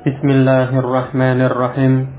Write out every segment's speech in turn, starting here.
Bismillahirrahmanirrahim.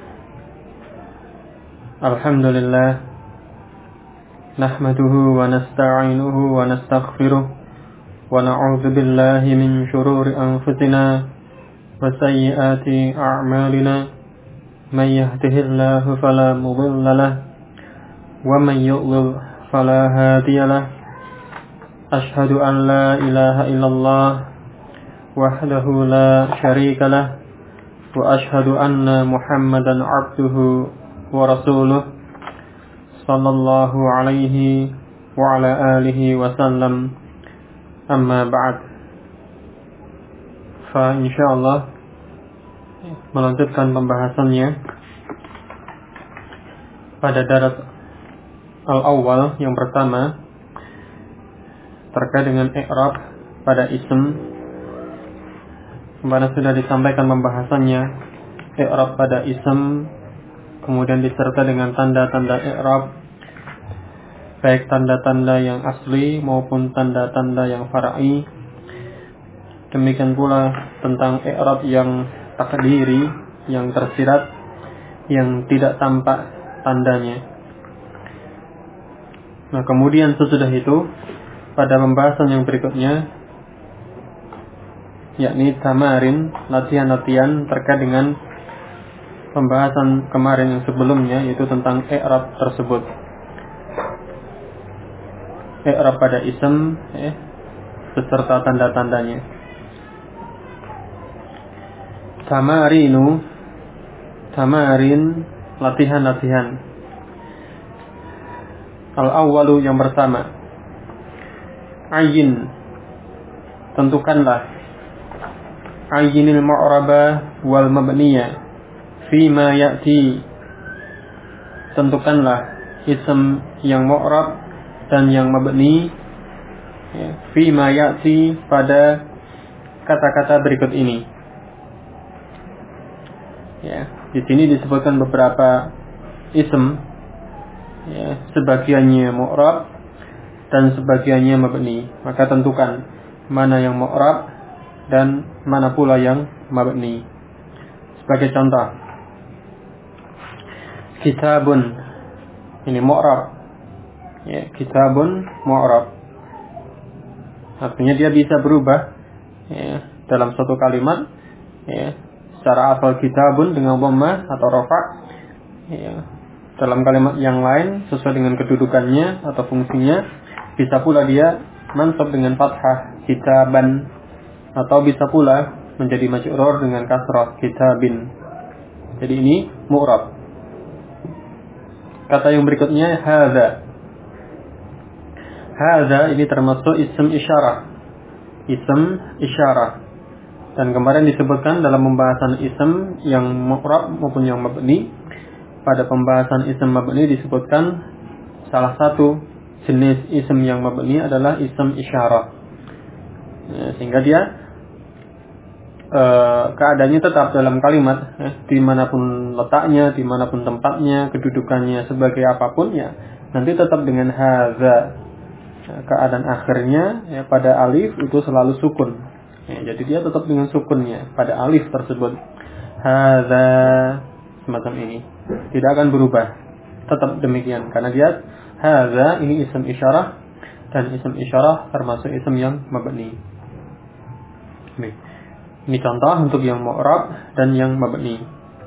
Alhamdulillah. Nahmaduhu wa nasta'inuhu wa nastaghfiruh. Wa na'udzu billahi min shururi anfusina wa sayyiati a'malina. Man yahdihillahu fala mudilla lahu wa man yudlil fala hadiya lahu. Ashhadu an la ilaha illallah wahdahu la syarika lah wa ashhadu anna Muhammadan abduhu wa rasuluh sallallahu alaihi wa ala alihi wa sallam. Amma ba'd. Fa insyaallah melanjutkan pembahasannya pada darat al-awwal yang pertama terkait dengan i'rab pada ism. Kemarin sudah disampaikan pembahasannya i'rab pada ism, kemudian disertai dengan tanda-tanda i'rab, baik tanda-tanda yang asli maupun tanda-tanda yang far'i. Demikian pula tentang i'rab yang takdiri, yang tersirat, yang tidak tampak tandanya. Nah, kemudian sesudah itu pada pembahasan yang berikutnya, yakni tamarin, latihan-latihan terkait dengan pembahasan kemarin yang sebelumnya, yaitu tentang i'rab tersebut. I'rab pada ism beserta tanda-tandanya. Tamarin, latihan-latihan. Al-awwalu yang pertama. Ayyin, tentukanlah. Ayyinil mu'raba wal mabniya fima ya'ti, tentukanlah ism yang mu'rab dan yang mabni fima ya'ti pada kata-kata berikut ini. Di sini disebutkan beberapa ism, sebagiannya mu'rab dan sebagiannya mabni. Maka tentukan mana yang mu'rab dan mana pula yang mabni. Sebagai contoh, kitabun, ini mu'rab. Kitabun mu'rab. Artinya dia bisa berubah dalam satu kalimat, secara asal kitabun dengan dhammah atau rafa', dalam kalimat yang lain sesuai dengan kedudukannya atau fungsinya bisa pula dia mansab dengan fathah, kitaban, atau bisa pula menjadi majrur dengan kasrah, kitabin. Jadi ini mu'rab. Kata yang berikutnya hadza. Hadza ini termasuk ism isyarah. Ism isyarah. Dan kemarin disebutkan dalam pembahasan ism yang mu'rab maupun yang mabni. Pada pembahasan ism mabni disebutkan salah satu jenis ism yang mabni adalah ism isyarah. Sehingga dia keadaannya tetap dalam kalimat, dimanapun letaknya, dimanapun tempatnya, kedudukannya sebagai apapun, nanti tetap dengan hadza. Keadaan akhirnya pada alif itu selalu sukun. Jadi dia tetap dengan sukunnya pada alif tersebut. Hadza, semacam ini, tidak akan berubah, tetap demikian karena dia hadza ini ism isyarah, dan ism isyarah termasuk ism yang mabni. Ini contoh untuk yang mu'rab dan yang mabni.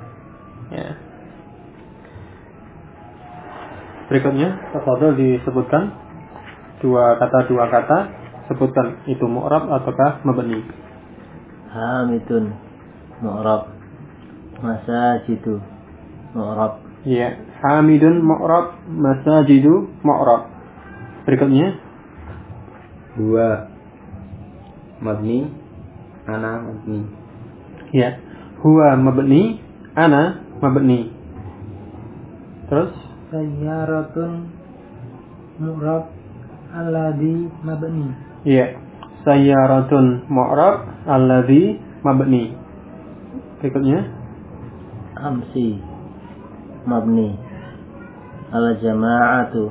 Berikutnya, tafadhol disebutkan dua kata, sebutkan itu mu'rab ataukah mabni. Hamidun mu'rab, masajidu mu'rab. Hamidun mu'rab, masajidu mu'rab. Berikutnya, huwa mabni, ana mabni. Huwa mabni, ana mabni. Terus sayyaratun mu'rab, alladhi mabni. sayyaratun mu'rab, alladhi mabni. Berikutnya, amsi mabni, al-jama'atu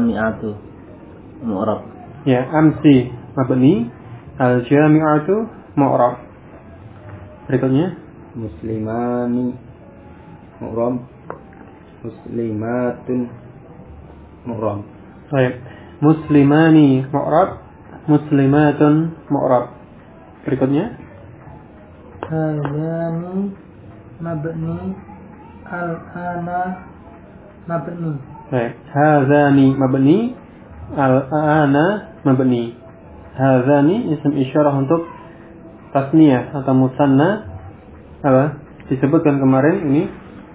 al-jami'atu mu'rab. Amsi mabni, al-jami'atu mu'rab. Berikutnya muslimani mu'rab, muslimatun mu'rab. baik, muslimani mu'rab, muslimatun mu'rab. Berikutnya Hadani mabni, al-ana mabni. baik, hadzani mabni, al-ana mabni. Hadzani isim isyarah untuk tasniyah atau musanna, apa? Disebutkan kemarin ini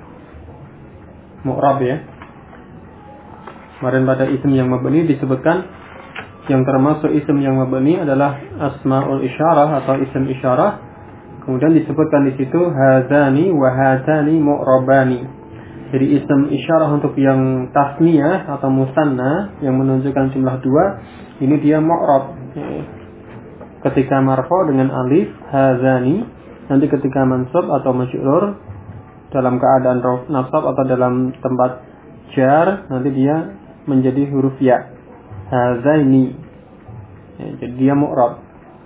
mu'rab ya. Kemarin pada isim yang mabni disebutkan yang termasuk isim yang mabni adalah asmaul isyarah atau isim isyarah. Kemudian disebutkan di situ hadzani wa hatani mu'rabani. Jadi isim isyarah untuk yang tasniyah atau musanna yang menunjukkan jumlah 2, ini dia mu'rab. Ketika marfu dengan alif hadzani, nanti ketika mansub atau majrur dalam keadaan nasab atau dalam tempat jar, nanti dia menjadi huruf ya. Hadzaini. Jadi dia mu'rab.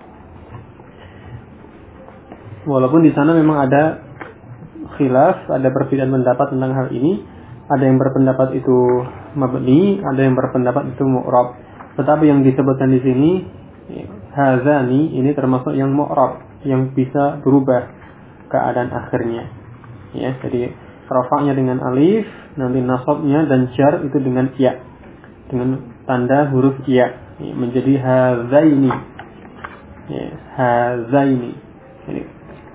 Walaupun di sana memang ada khilaf, ada perbedaan pendapat tentang hal ini. Ada yang berpendapat itu mabni, ada yang berpendapat itu mu'rab. Tetapi yang disebutkan di sini hadzani ini termasuk yang mu'rab, yang bisa berubah keadaan akhirnya. Ya, jadi rafa'nya dengan alif, nanti nasabnya dan jar itu dengan ya, dengan tanda huruf ya, menjadi hadzaini. Ya, hadzaini. Ini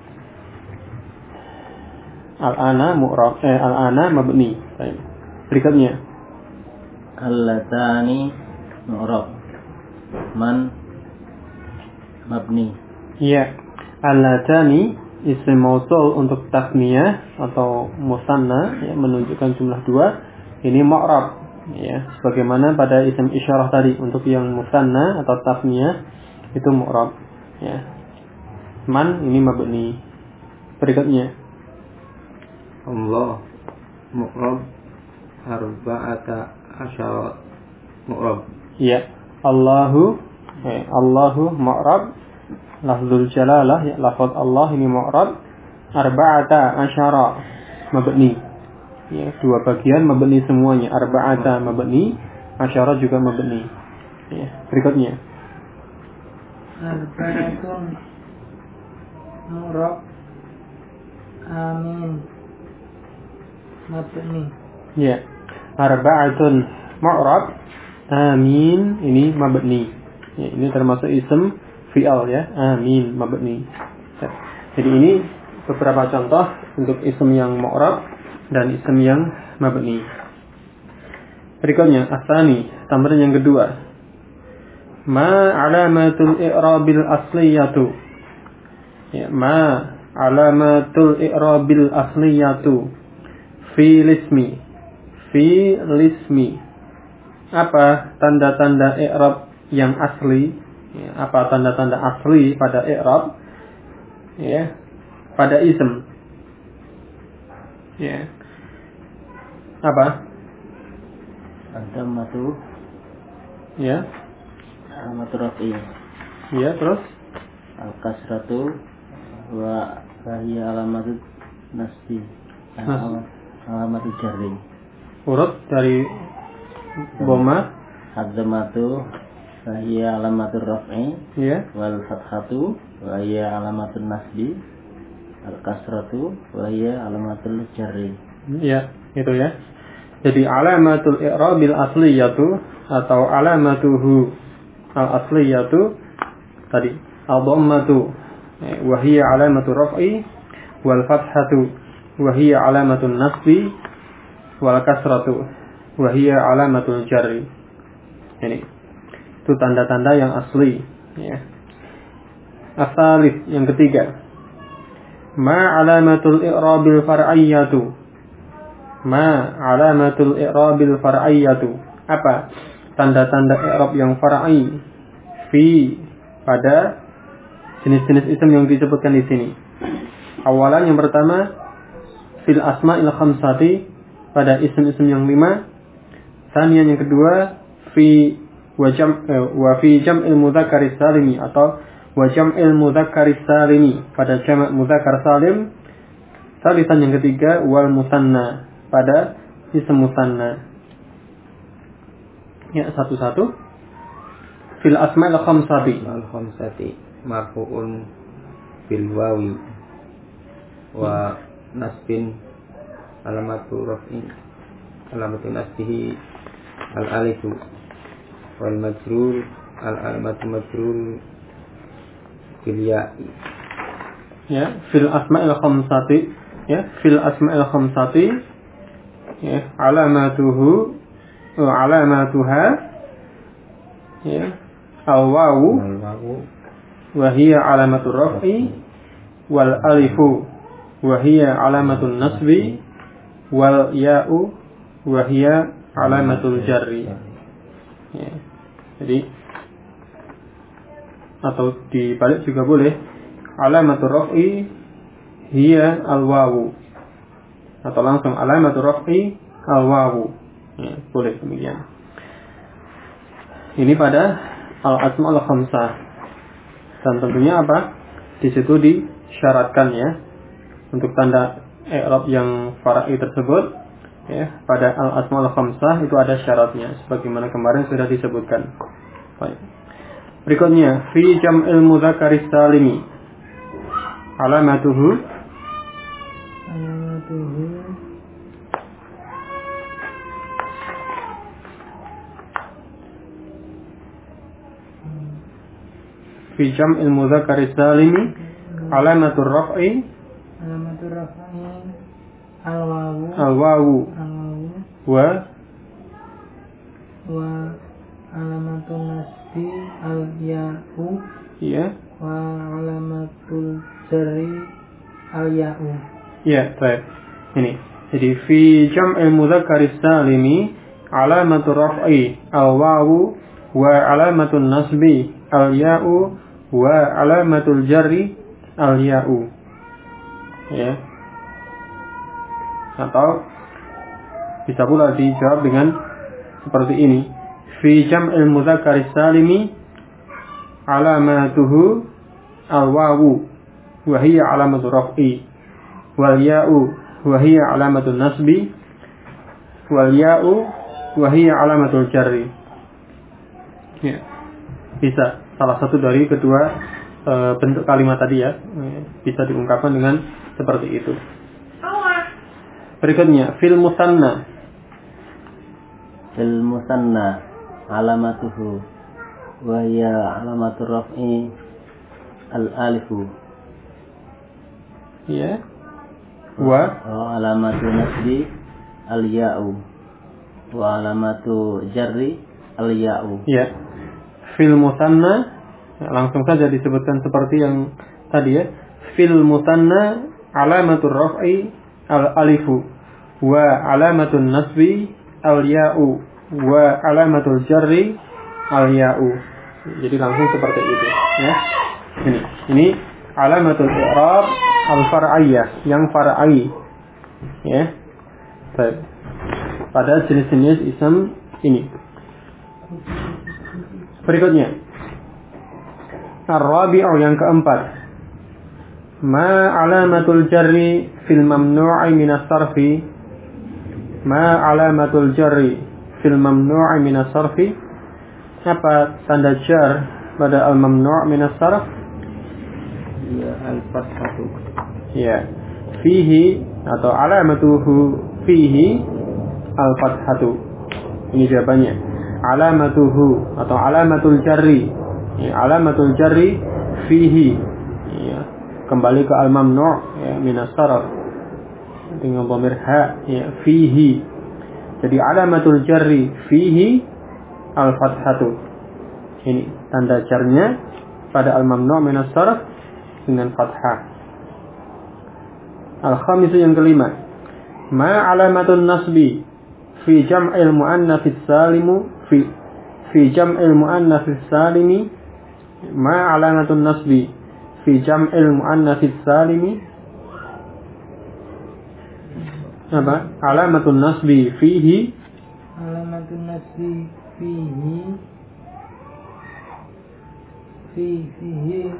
al-ana mu'rab, al-ana mabni. Baik. Berikutnya Allatani mu'rab, man mabni. ya, allatani isim mausul untuk tasniyah atau musanna ya, menunjukkan jumlah 2, ini mu'rab ya, sebagaimana pada isim isyarah tadi untuk yang musanna atau tasniyah itu mu'rab ya. Man ini mabni. Berikutnya Allah mu'rab, arba'ata asyara mu'rab. ya, Allahu Allahu mu'rab, lafzul jalalah ya, lafaz Allah ini mu'rab, arba'ata asyara mabni ya, 2 bagian mabni semuanya, arba'ata mabni, asyara juga mabni ya. Berikutnya Arba'atun mu'rab, amin mabni. ya, arba'atun mu'rab, amin ini mabni ya, ini termasuk isim fi'al ya, amin mabni ya. Jadi ini beberapa contoh untuk isim yang mu'rab dan isim yang mabni. Berikutnya asani, tambahan yang kedua, ma alamatul i'rabil asliyatu ya, ma alamatul i'rabil asliyatu fi lismi, apa tanda-tanda i'rab yang asli ya, apa tanda-tanda asli pada i'rab ya, pada ism ya, apa Ad-dhammatu ya, alamatu raf'i, ya, terus al-kasratu wa hiya alamatu nasbi, alamatu jarri. urut dari Boma Ad-dhammatu wa hiya alamatu raf'i, ya, wal fathatu wa hiya alamatu nasbi, al-kasratu wa hiya alamatul jarri. ya, itu ya. Jadi alamatul i'rabil asliyatu atau alamatuhu al-asliyatu tadi al-dhammatu wa hiya alamatu raf'i, wal fathatu wa hiya alamatun nasbi, wal kasratu wa hiya alamatul jarri. Ini itu tanda-tanda yang asli ya. Asalif yang ketiga, ma alamatul i'rabil far'iyyatu, ma alamatul i'rabil far'iyyatu, apa tanda-tanda i'rab yang far'i fi pada jenis-jenis isim yang disebutkan di sini. Awalan yang pertama fil asma'il khamsati, pada isim-isim yang 5. Tsaniyan yang kedua fi wa fi jam'il mudzakkar salimi, atau wa jam'il mudzakkar salimi pada jamak mudzakkar salim. Salisan yang ketiga wal musanna pada isim musanna. Ya, satu-satu. Fil asma'il khamsati marfu'un bil wawi wa nasbin alamatu nasbihi al alifu wal majrur al alamatu majrur bil ya'i. Ya, fil asma'il khamsati, ya, fil asma'il khamsati, ya, alamatuha, ya, al-wawu wa hiya alamatur raf'i wal alifu wa hiya alamatul nasbi wal ya'u wa hiya alamatul jarri. Ya. Jadi atau dibalik juga boleh, alamatur raf'i hiya al-wawu atau langsung alamatur raf'i al-wawu. Ya, boleh demikian. Ini pada al-asma'ul khamsah. Dan tentunya apa? Di situ disyaratkan ya untuk tanda i'rab yang fara'i tersebut ya, pada al-asma'ul khamsah itu ada syaratnya sebagaimana kemarin sudah disebutkan. Baik. Berikutnya fi jam'il mudzakkaris salimi alamatuhu fi jam'il mudzakkaris salimi alamatur raf'i al-wawu wa alamatul nasbi al-ya'u, ya, wa alamatul jarri al-ya'u. Ya, baik. Ini. Jadi fi jam'il mudzakkaris salimi alamatur raf'i al-wawu wa alamatul nasbi al-ya'u wa alamatul jarri al-ya'u. Ya. Atau bisa pula dijawab dengan seperti ini. Fi jam'il mudzakkaris salimi alamatuhu al-wawu wa hiya alamatur raf'i wal ya'u wa hiya alamatul nasbi wal ya'u wa hiya alamatul jarri. Ya. Bisa salah satu dari kedua bentuk kalimat tadi ya, bisa diungkapkan dengan seperti itu. Berikutnya fil musanna alamatuhu wa hiya alamatur raf'i al alifu, ya, wa alamatu nasbi al ya'u wa alamatu jarri al ya'u. Ya, fil musanna langsung saja disebutkan seperti yang tadi ya. Fil musanna alamatur raf'i al alifu wa alamatul nasbi al ya'u wa alamatul jarri al ya'u. Jadi langsung seperti itu ya. Ini alamatul i'rab al far'iyah, yang far'i ya. Baik. Pada jenis-jenis ism ini. Berikutnya ar-rabi'u, yang keempat. Ma alamatul jarri fil mamnu'i minas sarfi. Ma alamatul jarri fil mamnu'i minas sarfi. Apa tanda jar pada al-mamnu' minas sarf? Ya, al-fathatu. Ya. Fihi atau alamatuhu fihi al-fathatu. Ini jawabannya. Alamatuhu atau alamatul jarri. Ya, alamatul jarri fihi. Ya. Kembali ke al-mamnu' ya, minas sarf dengan dhamir ha, ya, fihi. Jadi alamatul jarri fihi al-fathatu. Ini tanda jarnya pada al-mamnu' minas sarf dengan fathah. Al-khamis, yang kelima. Ma alamatun nasbi fi jam'il muannatsis salimu fi jam'il muannatsis salimi. Ma alamatun nasbi fi jam'il muannatsis salimi. Apa? Alamatun nasbi fihi. Alamatun nasbi fihi fihi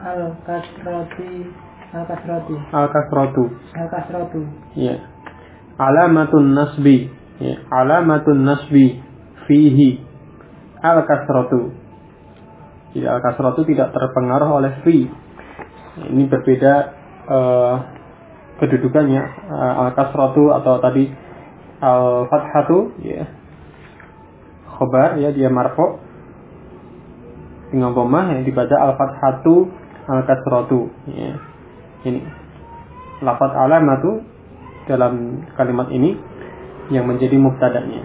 al-kasratu. Ya. Alamatun nasbi. Ya. Alamatun nasbi fihi al-kasratu. Jadi al-kasratu tidak terpengaruh oleh fi. Ini berbeda kedudukannya. Al-kasratu atau tadi al-fathatu, ya. Khobar, ya, dia marfu dengan dhammah, yang dibaca al-fathatu al-kasratu, ya. Ini lafaz alamatu dalam kalimat ini yang menjadi mubtada'nya.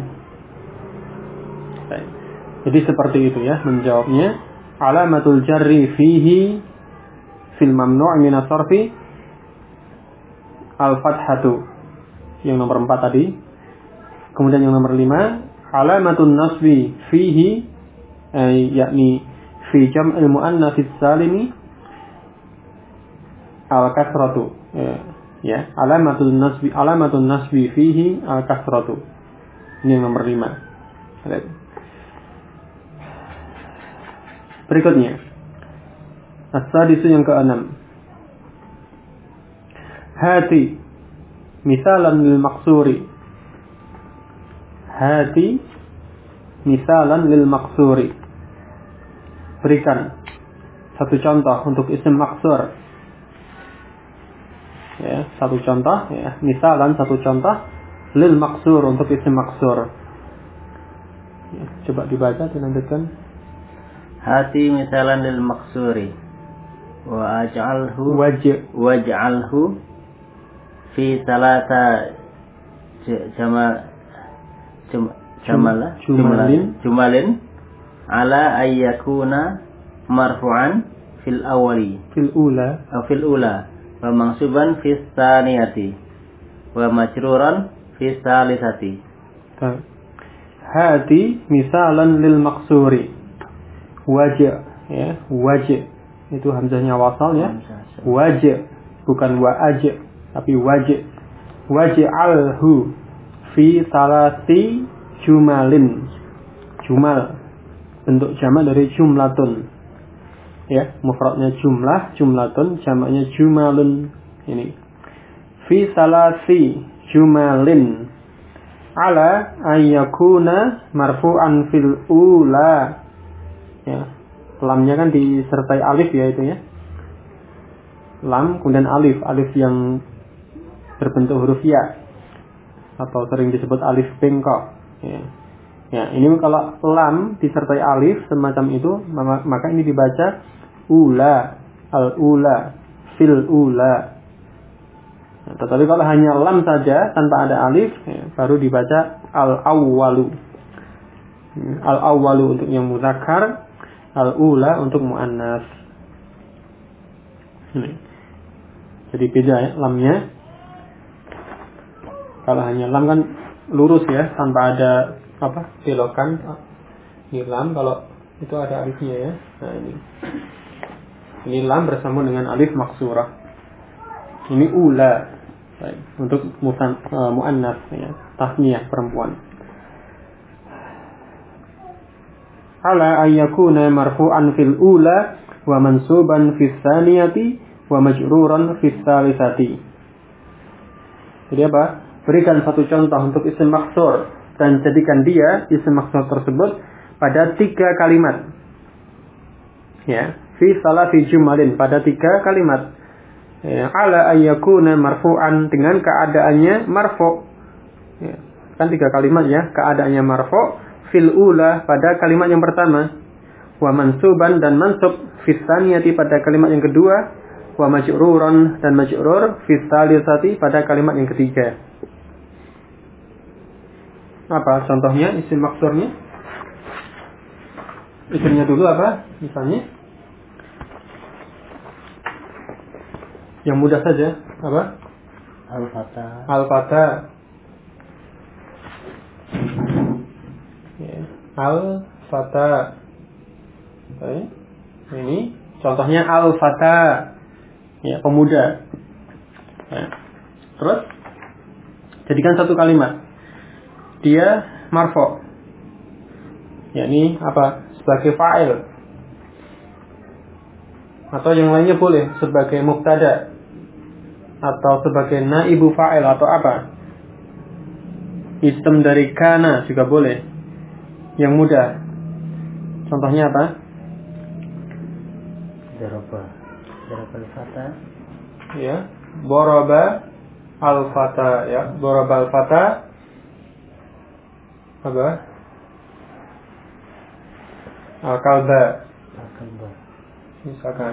Jadi seperti itu, ya, menjawabnya. Alamatul jarri fihi fil mamnu' min as-sarfi al-fathatu, yang nomor 4 tadi. Kemudian yang nomor 5, alamatun nasbi fihi, yakni fi jam'il muannats salimi al-kasratu. Ya, alamatun nasbi fihi al-kasratu. Ini yang nomor 5. Berikutnya, as-sadisu yang ke-6. Hati misalan lil maksuri. Hati misalan lil maksuri. Berikan satu contoh untuk isim maksur. Ya, satu contoh, ya, misalan satu contoh lil maksur untuk isim maksur. Ya, coba dibaca, dilanjutkan. Hati misalan lil maksuri waj'alhu fi salata jumalin ala ayyakuna marfu'an fil ula wa mansuban fi tsaniyati wa majruran fi tsalisati. Hati misalan lil maksuri. Wajah, ya, wajah itu hamzahnya wasal, ya. Wajah, bukan wa'aj, tapi wajah. Waj'alhu fi salasi jumalin. Jumal bentuk jamak dari jumlatun, ya, mufradnya jumlah, jumlatun, jamaknya jumalun. Ini fi salasi jumalin ala ayyakuna marfu'an fil ula. Ya, lamnya kan disertai alif, ya, itu, ya. Lam kemudian alif yang berbentuk huruf ya atau sering disebut alif bengkok, ya. Ya, ini kalau lam disertai alif semacam itu, maka ini dibaca ula, al-ula, fil ula. Nah, tetapi kalau hanya lam saja tanpa ada alif, ya, baru dibaca al-awwalu. Al-awwalu untuk yang muzakkar, al-ula untuk muannas. Jadi beda, ya, lamnya. Kalau hanya lam kan lurus, ya, tanpa ada belokan. Ini lam, kalau itu ada alifnya, ya. Nah, ini lam bersambung dengan alif maksurah. Ini ula, baik, untuk muannas, ya, tasniyah perempuan. Ala ayyakuna marfu'an fil ula wa mansuban fis tsaniyati wa majruran fis tsalisati. Jadi apa? Berikan satu contoh untuk isim maksur dan jadikan dia isim maksur tersebut pada 3 kalimat. Ya, fi salati jumalin, pada 3 kalimat. Ya, ala ayyakuna marfu'an dengan keadaannya marfu'. Ya, kan 3 kalimat, ya, keadaannya marfu'. Fil ula pada kalimat yang pertama, wa mansuban dan mansub fis tsaniyati pada kalimat yang kedua, wa majruran dan majrur fis tsalisati pada kalimat yang ketiga. Apa contohnya isim maksurnya? Isimnya dulu apa? Misalnya yang mudah saja, apa? Al-Fatah. Al-Fata. Ini contohnya Al-Fata, ya, pemuda. Ya. Terus jadikan satu kalimat. Dia marfu'. Ya, ini apa? Sebagai fa'il. atau yang lainnya boleh sebagai mubtada atau sebagai naibu fa'il atau apa. Ism dari kana juga boleh. Yang mudah. Contohnya apa? Daraba al-fata. Ya, daraba al-fata ya. Daraba al-fata apa? Al-kalba. Misalkan.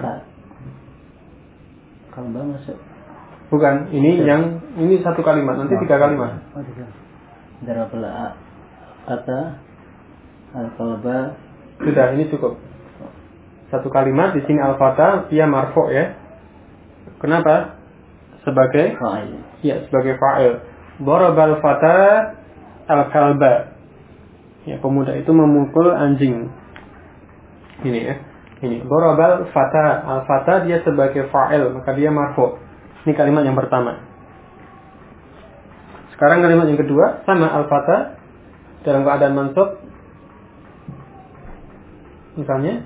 Kalba masuk. Bukan, ini satu kalimat, nanti 3 kalimat. Oh, tidak. Darabal ata al-kalba. Sudah, ini cukup. Satu kalimat di sini al-fata dia marfu ya. Kenapa? Sebagai fa'il. Ya, sebagai fa'il. Darabal fata al-kalba. Ya, pemuda itu memukul anjing. Ini ya. Ini darabal fata al-fata dia sebagai fa'il, maka dia marfu. Ini kalimat yang pertama. Sekarang kalimat yang kedua sama al-fata dalam keadaan mansub. Misalnya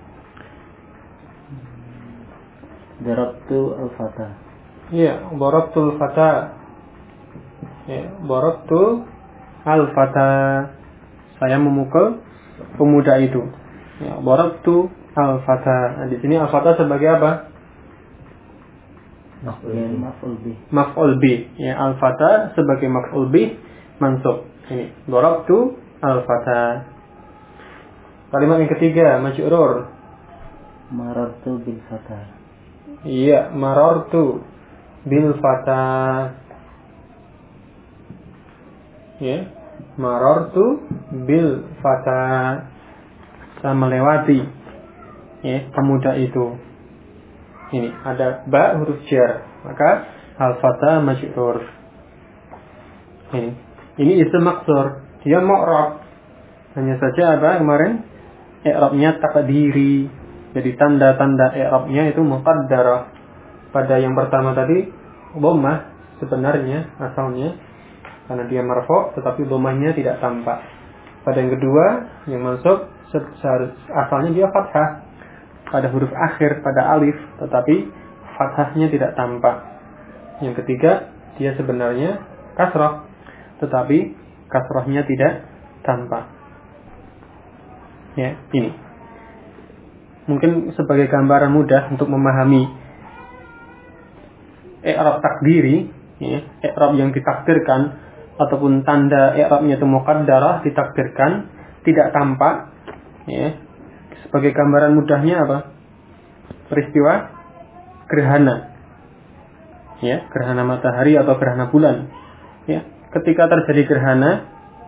Darabtu al-fata. iya, darabtul fata. Ya, darabtu al-fata. Saya memukul pemuda itu. Ya, darabtu al-fata. Nah, di sini al-fata sebagai apa? Maf'ul bih. Ya, al-fata sebagai maf'ul bih mansub. Ini darabtu al-fata. Kalimat yang ketiga majrur. Marartu bil fata. Iya, marartu bil fata. Ya, marartu bil fata. Saya melewati ya pemuda itu. Ini ada ba huruf jar, maka al-fata majrur. Ini ism maksur, dia mu'rab. Hanya saja apa kemarin? I'rabnya taqdiri. Jadi tanda-tanda i'rabnya itu muqaddarah. Pada yang pertama tadi dhammah sebenarnya asalnya karena dia marfu, tetapi dhammahnya tidak tampak. Pada yang kedua yang mansub asalnya dia fathah pada huruf akhir, pada alif, tetapi fathahnya tidak tampak. Yang ketiga, dia sebenarnya kasrah, tetapi kasrahnya tidak tampak. Ya, ini. Mungkin sebagai gambaran mudah untuk memahami i'rab takdiri, ya, i'rab yang ditakdirkan ataupun tanda i'rabnya itu muqaddarah ditakdirkan, tidak tampak, ya. Sebagai gambaran mudahnya apa? Peristiwa gerhana. Ya, gerhana matahari atau gerhana bulan. Ya, ketika terjadi gerhana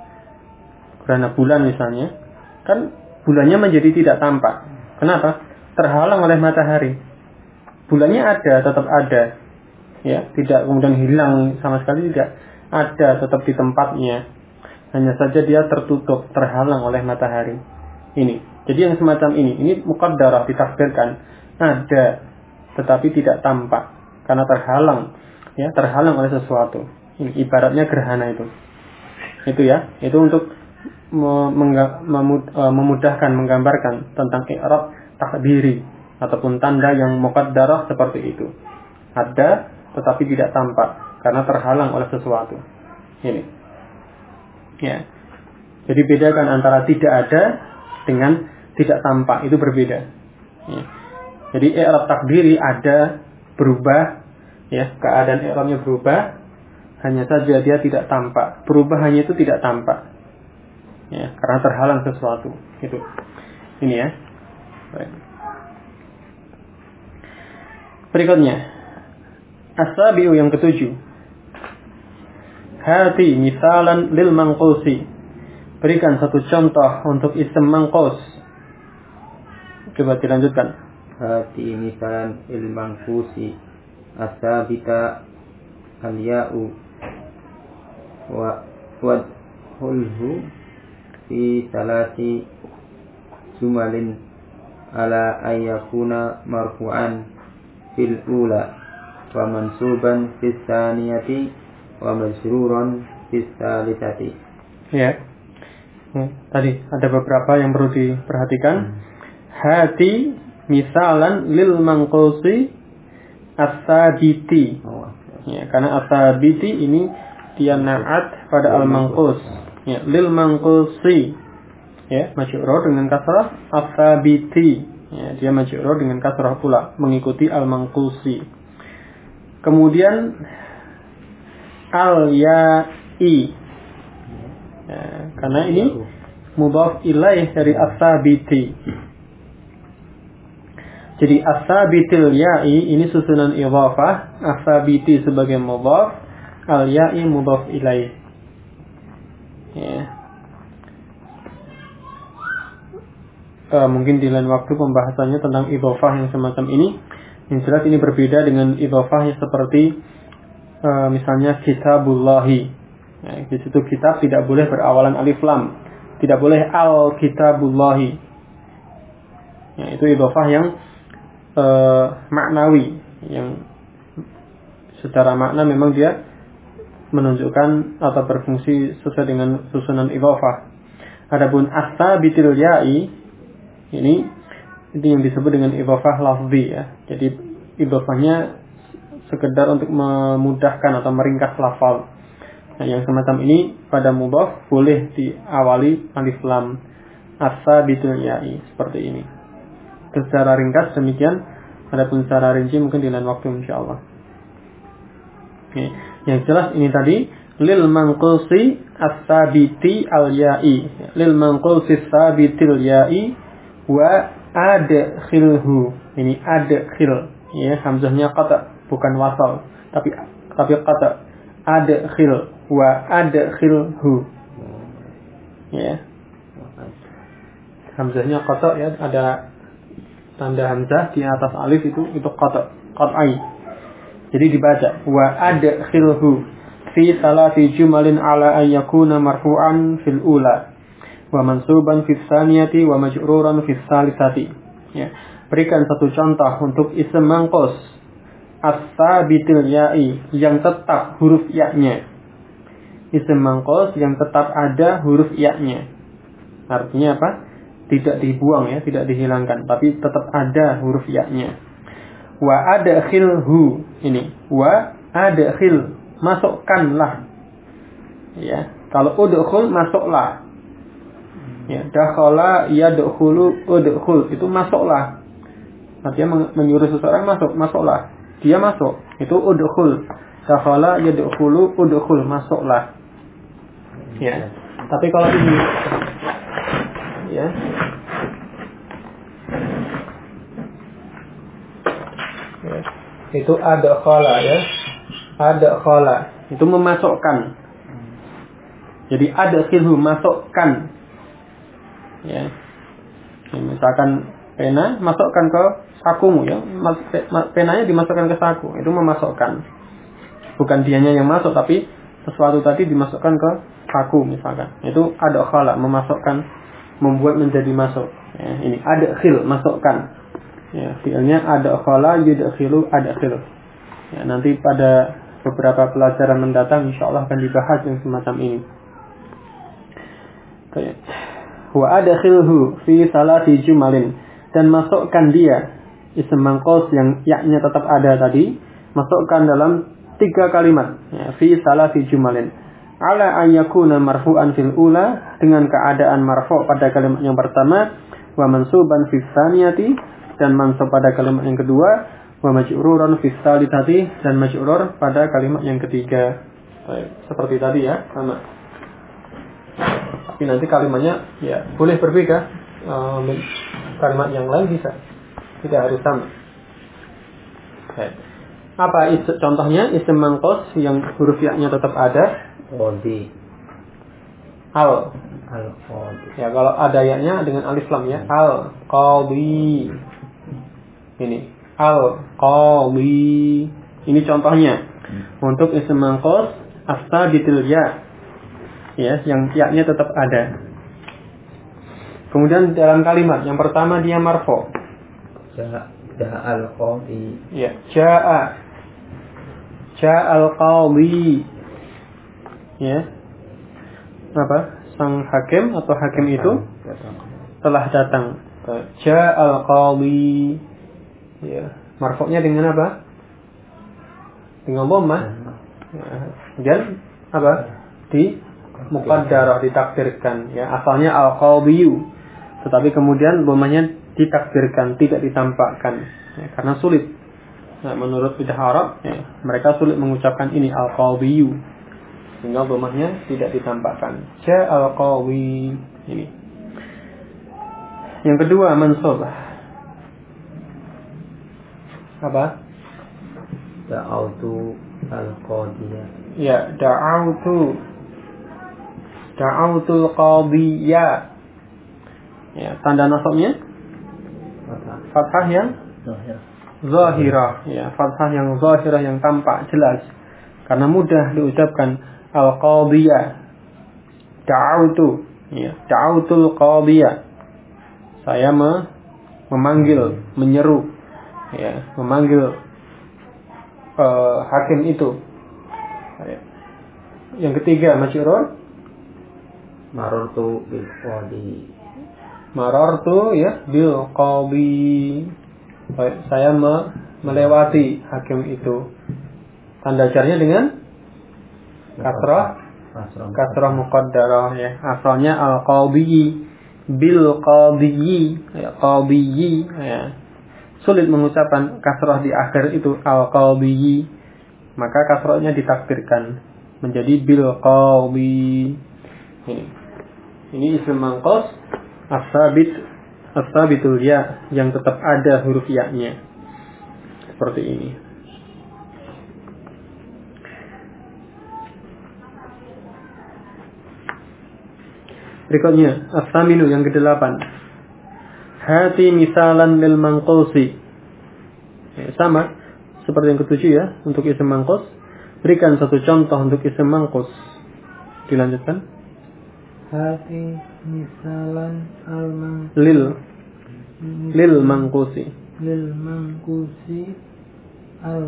bulan misalnya, kan bulannya menjadi tidak tampak. Kenapa? Terhalang oleh matahari. Bulannya ada, tetap ada. Ya, tidak kemudian hilang sama sekali, tidak. Ada, tetap di tempatnya. Hanya saja dia tertutup, terhalang oleh matahari. Ini. Jadi yang semacam ini muqaddarah ditakdirkan, ada tetapi tidak tampak karena terhalang oleh sesuatu. Ini ibaratnya gerhana itu. Itu ya, itu untuk memudahkan menggambarkan tentang i'rab takdiri ataupun tanda yang muqaddarah seperti itu. Ada tetapi tidak tampak karena terhalang oleh sesuatu. Ini. Ya. Jadi bedakan antara tidak ada dengan tidak tampak, itu berbeda. Ya. Jadi i'rab takdiri ada, berubah, ya, keadaan i'rabnya berubah, hanya saja dia tidak tampak. Perubahannya itu tidak tampak. Ya, karena terhalang sesuatu. Itu. Ini ya. Baik. Berikutnya, as-sabi'u yang ketujuh. Hati misalan lil manqusi. Berikan satu contoh untuk ism manqus. Coba dilanjutkan. Hati misalan lil manqusi asabita al-ya'u wa hulhu fi salasi jumalin ala ayyakuna marfu'an fil ula wa mansuban fis saniyati wa majruran fis salisati. Ya. Tadi ada beberapa yang perlu diperhatikan. Hati misalan lil manqusi as-sabiti. Ya, karena as-sabiti ini dia na'at pada al-manqus. Ya, lil manqusi. Ya, majrur dengan kasrah as-sabiti. Ya, dia majrur dengan kasrah pula mengikuti al-manqusi. Kemudian al-ya'i. Ya, karena ini mudhaf ilaih dari as-sabiti. Jadi as-sabitil ya'i ini susunan idhafah, as-sabiti sebagai mudhaf, al-ya'i mudhaf ilaih. Ya. Mungkin di lain waktu pembahasannya tentang idhafah yang semacam ini. Yang jelas ini berbeda dengan idhafah yang seperti misalnya kitabullahi. Ya, di situ kitab tidak boleh berawalan alif lam, tidak boleh al-kitabullahi. Ya, itu idhafah yang maknawi, yang secara makna memang dia menunjukkan atau berfungsi sesuai dengan susunan idhafah. Adapun as-sabitil ya'i ini yang disebut dengan idhafah lafzi ya. Jadi idhafahnya sekedar untuk memudahkan atau meringkas lafal. Nah, yang semacam ini pada mudhaf boleh diawali alif lam, as-sabitul ya'i seperti ini. Secara ringkas demikian. Adapun secara rinci mungkin di lain waktu insyaallah. Oke. Yang jelas ini tadi lil manqusi as-sabiti al-ya'i. Lil manqusi as-sabitil ya'i wa adkhilhu. Ini adkhil ya, hamzahnya qata bukan wasal tapi qata. Adkhil wa adkhilhu. Ya. Hamzahnya qata ya, ada tanda hamzah di atas alif itu qat'i. Jadi dibaca wa adkhilhu fi salati jumalin ala an yakuna marfu'an fil ula wa mansuban fis tsaniyati wa majruran fis tsalisati. Ya, berikan satu contoh untuk ism manqus as-sabitil ya'i yang tetap huruf ya-nya. Ism manqus yang tetap ada huruf ya-nya. Artinya apa? Tidak dibuang ya, tidak dihilangkan, tapi tetap ada huruf ya-nya. Wa adkhilhu ini, wa adkhil, masukkanlah. Ya, kalau udkhul masuklah. Ya, dakhala yadkhulu udkhul itu masuklah. Artinya menyuruh seseorang masuklah. Dia masuk, itu udkhul. Dakhala yadkhulu udkhul, masuklah. Ya. Tapi kalau ini ya. Ya. Itu adkhala ya. Adkhala itu memasukkan. Jadi adkhilhu, masukkan. Ya. Misalkan pena masukkan ke sakumu ya. Penanya dimasukkan ke saku, itu memasukkan. Bukan dianya yang masuk tapi sesuatu tadi dimasukkan ke saku misalkan. Itu adkhala, memasukkan, membuat menjadi masuk. Ya, ini adkhil, masukkan. Ya, fi'ilnya adkhala yudkhilu adkhil. Ya, nanti pada beberapa pelajaran mendatang insyaallah akan dibahas yang semacam ini. Baik. Wa adkhilhu fi salati jumalin, dan masukkan dia ism manqus yang ya-nya tetap ada tadi, masukkan dalam 3 kalimat ya, fi salati jumalin. Ala an yakuna marfu'an fil ula, dengan keadaan marfu' pada kalimat yang pertama, wa mansuban fis tsaniyati, dan mansub pada kalimat yang kedua, wa majruran fis tsalitsati, dan majrur pada kalimat yang ketiga. Baik, seperti tadi ya, sama. Tapi nanti kalimatnya ya boleh berbeda. Kalimat yang lain bisa, tidak harus sama. Baik. Apa contohnya ism manqus yang huruf ya-nya tetap ada? Qadi. Al-qadi. Ya, kalau ada ya-nya dengan alif lam ya. Al-qadi. Ini al-qadi. Ini contohnya. Untuk ism manqus as-sabitul ya. Ya, yang ya-nya tetap ada. Kemudian dalam kalimat yang pertama dia marfu. Ja'al qadi. Ya, ja'al qadi. Ya. Apa? Sang hakim atau hakim itu telah datang. Ja'al qadhi. Ya, marfu'nya dengan apa? Dengan dhammah. Ya, kemudian apa? Di muqaddarah, ditakdirkan. Ya, asalnya al-qadhiyu. Tetapi kemudian dhammahnya ditakdirkan, tidak ditampakkan. Ya, karena sulit. Nah, menurut lidah Arab, ya, mereka sulit mengucapkan ini al-qadhiyu. Sehingga dhammahnya tidak ditampakkan. Ja'al qadhi. Ini. Yang kedua, mansub. Apa? Da'autu al-qadiyah. Ya, da'autul qadiyah. Ya, tanda nasabnya fathah yang zahirah. Ya, fathah yang zahirah yang tampak jelas. Karena mudah diucapkan al-qadiyah. Da'autu. Ya, da'autul qadiyah. Saya memanggil, menyeru, ya, memanggil hakim itu. Yang ketiga, majrur. Marartu bil qadi. Marartu, ya, bil qadi. Saya melewati hakim itu. Tanda jarnya dengan kasrah muqaddarah, ya. Asalnya al-qadi. Bil qadiyyi, ya, qadiyyi, ya. Sulit mengucapkan kasrah di akhir itu al-qadiyyi, maka kasrahnya ditakdirkan menjadi bil qadhi. Ini isim manqus as-sabitul ya, yang tetap ada huruf ya-nya. Seperti ini. Berikutnya, as-saminu yang ke-8. Hati misalan lil manqusi. Ya, sama seperti yang ke-7 ya, untuk isim manqus. Berikan satu contoh untuk isim manqus. Dilanjutkan. Hati misalan lil manqusi. Lil manqusi al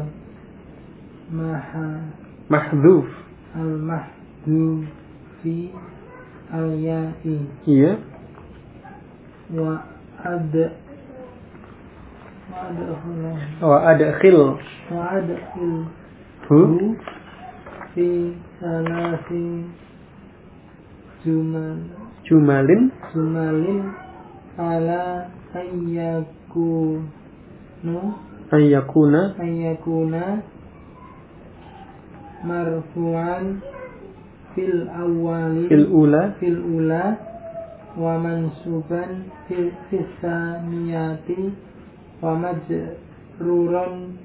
mahdhuf. Al mahdhufi al-ya'i. Iya. Wa adkhil hu fi salasi jumalin ala ayyakuna marfu'an fil ula wa mansuban fil saniyati wa majruran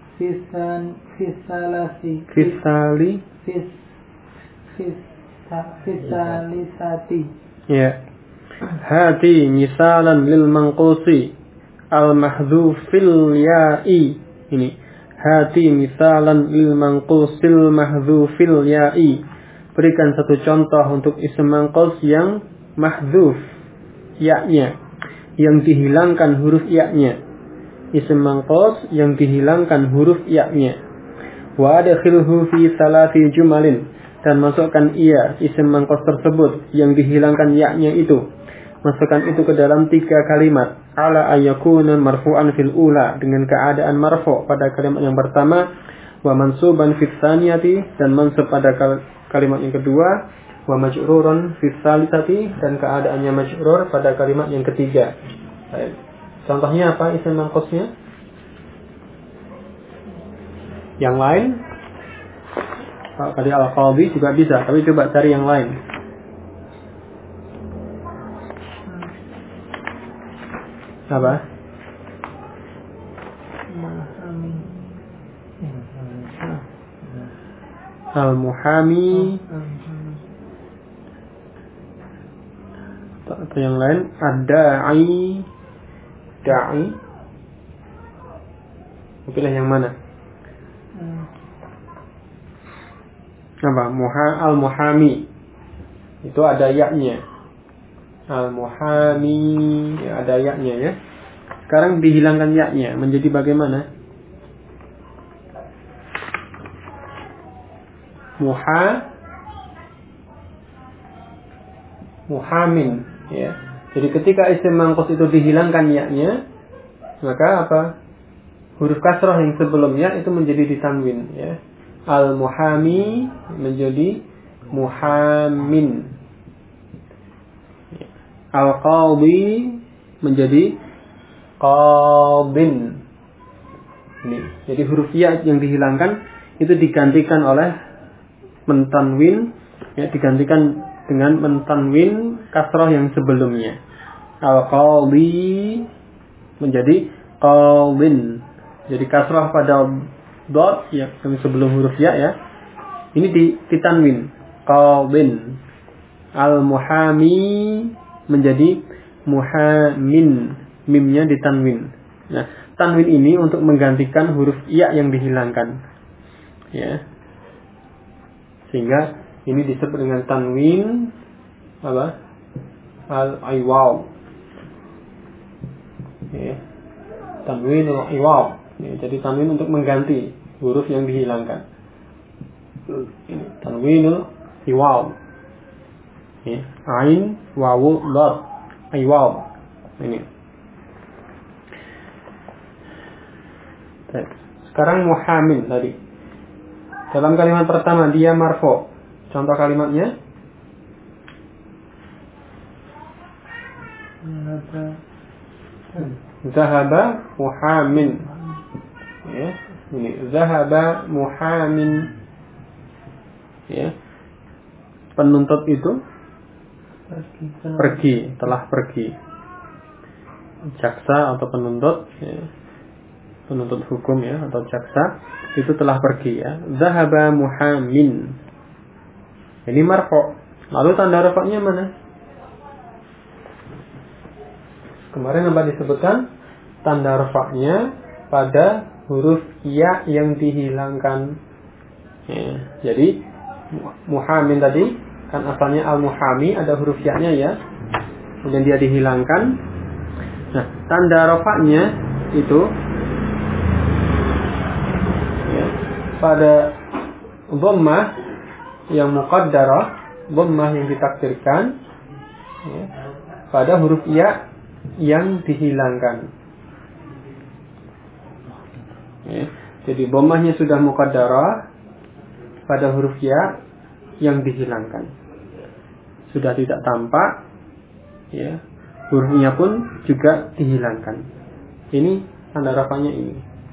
fisalisati. Ya. Hati misalan lil manqusi al mahdhuf fil ya'i. Ini. Hati misalan lil manqusil mahdhufil ya'i. Berikan satu contoh untuk isim manqus yang mahdhuf ya-nya, yang dihilangkan huruf ya-nya. Isim manqus yang dihilangkan huruf ya-nya. Wa adkhilhu fi salati jumalin, dan masukkan ia isim manqus tersebut yang dihilangkan ya-nya itu. Masukkan itu ke dalam 3 kalimat. Ala ayyakuna marfu'an fil ula, dengan keadaan marfu' pada kalimat yang pertama, wa mansuban fis tsaniyati, dan mansub pada kalimat yang kedua, wa majrurun fis tsalisati, dan keadaannya majrur pada kalimat yang ketiga. Baik. Contohnya apa isim manqusnya? Yang lain? Tadi al-qadhi juga bisa, tapi coba cari yang lain. Apa? Al-muhami. Atau yang lain, ad-da'i. Da'i. Pilih yang mana? Apa? Al-muhami. Itu ada ya-nya. Al-muhami, ya, ada ya-nya ya. Sekarang dihilangkan ya-nya, menjadi bagaimana? Muhamin, ya. Jadi ketika isim mangkos itu dihilangkan ya-nya, maka apa? Huruf kasrah yang sebelumnya itu menjadi ditanwin ya. Al-muhami menjadi muhamin. Al-qadhi menjadi qadin. Ini. Jadi huruf ya yang dihilangkan itu digantikan oleh mentanwin ya, digantikan dengan mentanwin kasrah yang sebelumnya. Al-qadhi menjadi qadin. Jadi kasrah pada dot ya yang sebelum huruf ya ya. Ini ditanwin qadin. Al-muhami menjadi muhamin. Mimnya ditanwin. Nah, tanwin ini untuk menggantikan huruf ya yang dihilangkan. Ya. Sehingga ini disebut dengan tanwin apa? Al-iwaw. Ya. Tanwin al-iwaw. Ya, jadi tanwin untuk mengganti huruf yang dihilangkan. Ini tanwinul iwaw. Ya, ain wawu dad iwaw. Ini. Sekarang muhamin tadi. Dalam kalimat pertama dia marfu. Contoh kalimatnya Zahaba muhamin. Ya, ini zahaba muhamin. Ya. Penuntut itu pergi, telah pergi. Jaksa atau penuntut ya. Penuntut hukum ya atau jaksa itu telah pergi ya. Zahaba muhamin. Ini marfu. Lalu tanda rafa'nya mana? Kemarin apa disebutkan? Tanda rafa'nya pada huruf ya yang dihilangkan. Ya, jadi muhamin tadi kan asalnya al-muhami ada huruf ya-nya ya. Kemudian dia dihilangkan. Nah, tanda rafa'nya itu ya, pada dhammah yang muqaddarah, dhammah yang ditakdirkan ya, pada huruf ya yang dihilangkan. Ya, jadi dhammahnya sudah muqaddarah pada huruf ya yang dihilangkan. Sudah tidak tampak ya. Hurufnya pun juga dihilangkan. Ini tanda rafa'nya ini.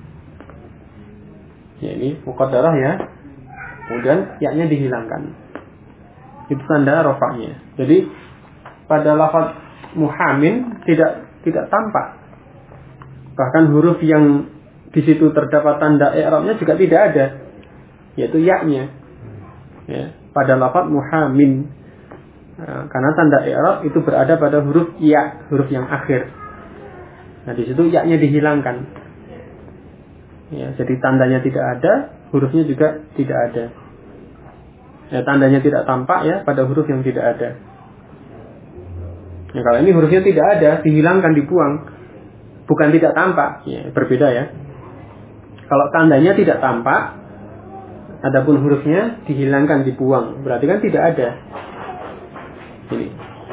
Ya, ini muqaddarah ya. Kemudian ya-nya dihilangkan. Itu tanda rafa'nya. Jadi pada lafaz muhamin tidak tampak. Bahkan huruf yang di situ terdapat tanda i'rabnya juga tidak ada, yaitu ya-nya. Ya, pada lafaz muhamin. Nah, karena tanda i'rab itu berada pada huruf ya, huruf yang akhir. Nah, di situ ya-nya dihilangkan. Ya, jadi tandanya tidak ada, hurufnya juga tidak ada. Ya, tandanya tidak tampak ya pada huruf yang tidak ada. Ya, kalau ini hurufnya tidak ada, dihilangkan, dibuang, bukan tidak tampak, ya, berbeda ya. Kalau tandanya tidak tampak, adapun hurufnya dihilangkan, dibuang, berarti kan tidak ada. Ini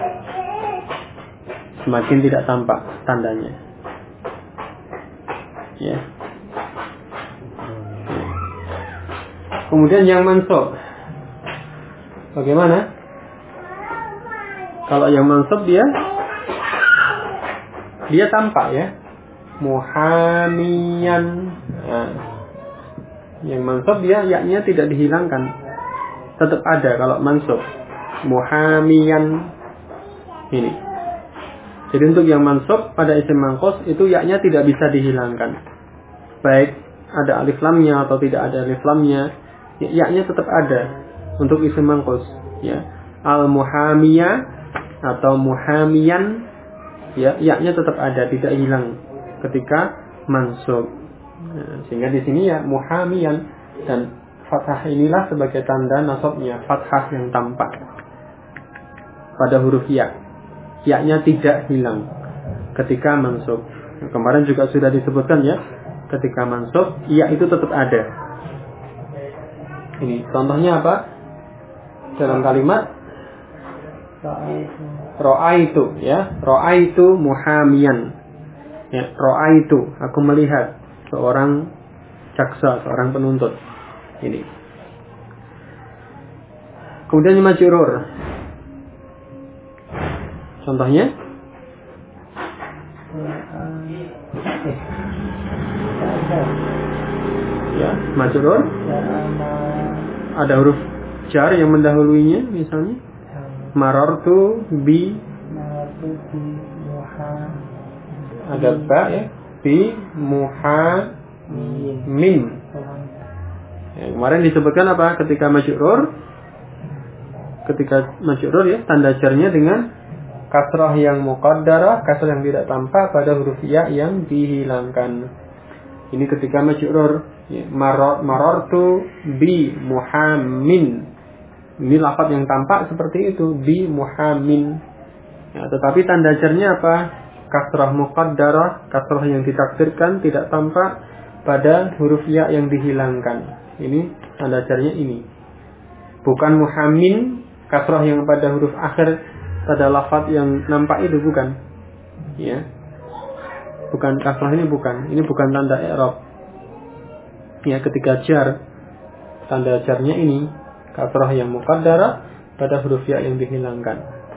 semakin tidak tampak tandanya. Ya. Kemudian yang mansub, bagaimana? Kalau yang mansub dia tampak ya, muhamiyan. Nah, yang mansub dia ya-nya tidak dihilangkan, tetap ada kalau mansub. Muhamiyan ini. Jadi untuk yang mansub pada isim mangkos itu ya-nya tidak bisa dihilangkan. Baik ada alif lamnya atau tidak ada alif lamnya, ya-nya tetap ada untuk isim mangkos. Ya, al-muhamiyah atau muhamiyan, ya-nya tetap ada, tidak hilang ketika mansub. Nah, sehingga di sini ya muhamiyan dan fathah inilah sebagai tanda nasabnya, fathah yang tampak pada huruf ya. Ya-nya tidak hilang ketika mansub. Nah, kemarin juga sudah disebutkan ya, ketika mansub ya itu tetap ada. Ini contohnya apa? Dalam kalimat Ra'aitu, ya. Ra'aitu muhamiyan. Ya, ra'aitu, aku melihat seorang jaksa, seorang penuntut. Ini. Kemudian majrur. Contohnya? Ya, majrur. Ada huruf jar yang mendahuluinya, misalnya marartu bi, ada ba ya, bi muhamin. Ya, kemarin disebutkan apa? Ketika majrur ya, tanda jarnya dengan kasrah yang muqaddarah, kasrah yang tidak tampak pada huruf ya yang dihilangkan. Ini ketika majrur, ya, marartu bi muhamin. Ini lafaz yang tampak seperti itu, bi muhamin. Ya, tetapi tanda jarnya apa? Kasrah muqaddarah, kasrah yang ditakdirkan tidak tampak pada huruf ya yang dihilangkan. Ini tanda jarnya ini. Bukan muhamin, kasrah yang pada huruf akhir pada lafaz yang nampak itu, bukan. Ya. Bukan kasrah ini, bukan. Ini bukan tanda i'rab. Ya, ketika jar, tanda jarnya ini kasrah yang muqaddarah pada huruf ya yang dihilangkan.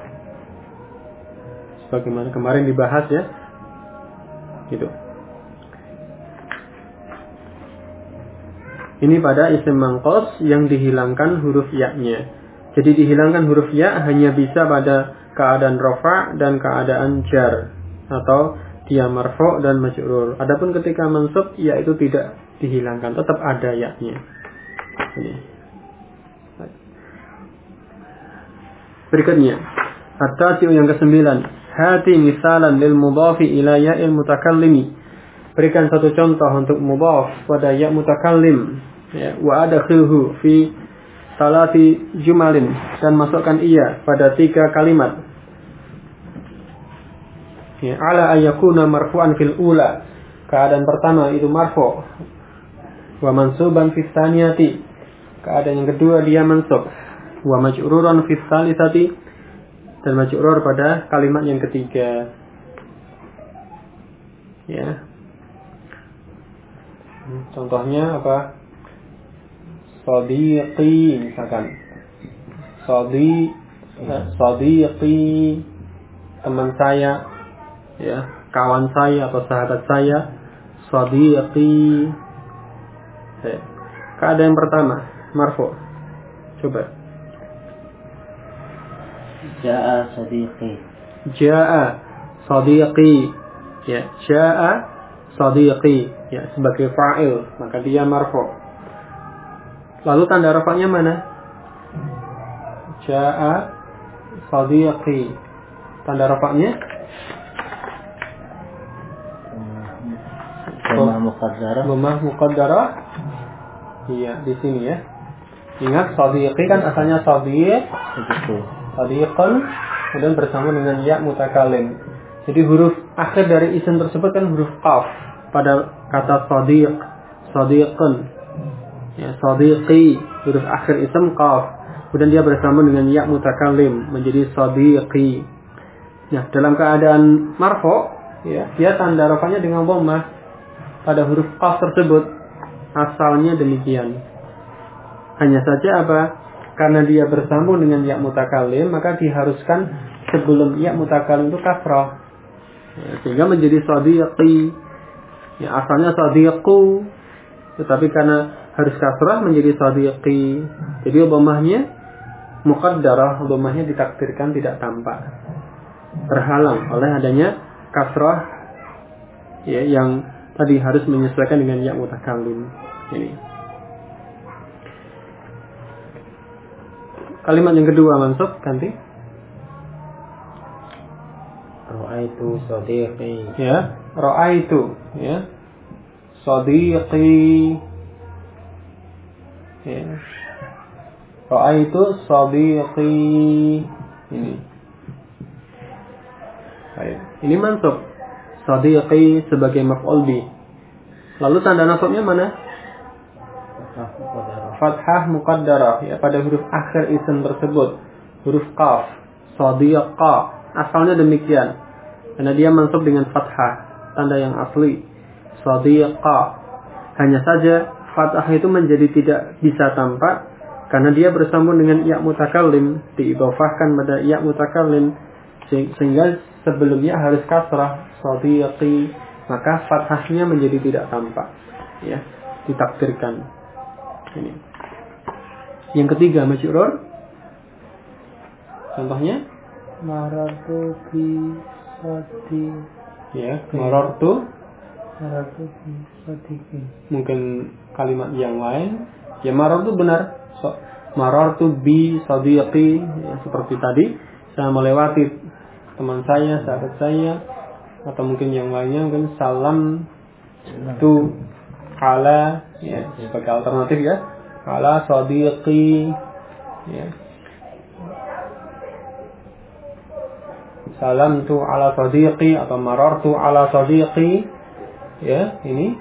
Sebagaimana kemarin dibahas ya. Gitu. Ini pada isim manqus yang dihilangkan huruf ya-nya. Jadi dihilangkan huruf ya hanya bisa pada keadaan rafa' dan keadaan jar, atau dia marfu' dan majrur. Adapun ketika mansub, ya itu tidak dihilangkan, tetap ada ya-nya. Ini. Berikutnya, at-tasi'u yang ke-9. Hati misalan lil mudhafi ila ya'il mutakallimi. Berikan satu contoh untuk mudhaf pada ya mutakallim. Ya, wa adkhilhu fi salati jumalin, dan masukkan ia pada 3 kalimat. Ya, ala ayyakuna marfu'an fil ula. Keadaan pertama itu marfu'. Wa mansuban fis tsaniyati. Keadaan yang kedua dia mansub. Wa majruran fis tsalisati, dan majrur pada kalimat yang ketiga. Ya. Contohnya apa? Sadiqi misalkan. Sadiqi, teman saya, ya, kawan saya atau sahabat saya. Sadiqi. Ya. Keadaan yang pertama marfu'. Coba. Ja'a sadiqi. Ja'a sadiqi. Ya, ja'a sadiqi, ya, sebagai fa'il, maka dia marfu'. Lalu tanda rafa'nya mana? Ja'a sadiqi. Tanda rafa'nya dhammah muqaddarah. Iya, di sini ya. Ingat sadiqi kan asalnya sadiq. Sadiqan, kemudian bersama dengan ya mutakallim. Jadi huruf akhir dari isim tersebut kan huruf qaf pada kata sadiq, sadiqan. Ya, sadiqi, huruf akhir isim qaf. Kemudian dia bersama dengan ya mutakallim menjadi sadiqi. Nah, dalam keadaan marfu', ya, dia tanda rafa'nya dengan dhammah pada huruf qaf tersebut. Asalnya demikian. Hanya saja apa? Karena dia bersambung dengan ya mutakallim, maka diharuskan sebelum ya mutakallim itu kasrah. Ya, sehingga menjadi sadiqi. Ya, asalnya sadiqu, tetapi karena harus kasrah menjadi sadiqi. Jadi dhammahnya muqaddarah, dhammahnya ditakdirkan tidak tampak. Terhalang oleh adanya kasrah, ya, yang tadi harus menyesuaikan dengan ya mutakallim. Ini. Kalimat yang kedua mansub, ganti. Ra'aitu sadiqi. Ya, ra'aitu, ya. Sadiqi. Ya. Ra'aitu sadiqi. Ini. Baik. Ini mansub. Sadiqi sebagai maf'ul bi. Lalu tanda nasabnya mana? Fathah muqaddarah, ya, pada huruf akhir isim tersebut, huruf qaf. Sadiqa, asalnya demikian. Karena dia mansub dengan fathah, tanda yang asli. Sadiqa. Hanya saja fathah itu menjadi tidak bisa tampak karena dia bersambung dengan ya mutakallim, diidhofahkan pada ya mutakallim, sehingga sebelumnya harus kasrah, sadiqi, maka fathahnya menjadi tidak tampak, ya, ditakdirkan. Ini. Yang ketiga majrur. Contohnya marartu bi sadiqi. Ya, marartu bi sadiqi. Mungkin kalimat yang lain. Ya, marartu benar. Marartu bi sadiqi, ya, seperti tadi saya melewati teman saya, sahabat saya, atau mungkin yang lainnya mungkin salam tu ala, ya, sebagai alternatif, ya, ala sadiqi, ya. Salam tu ala sadiqi atau marartu ala sadiqi, ya, ini.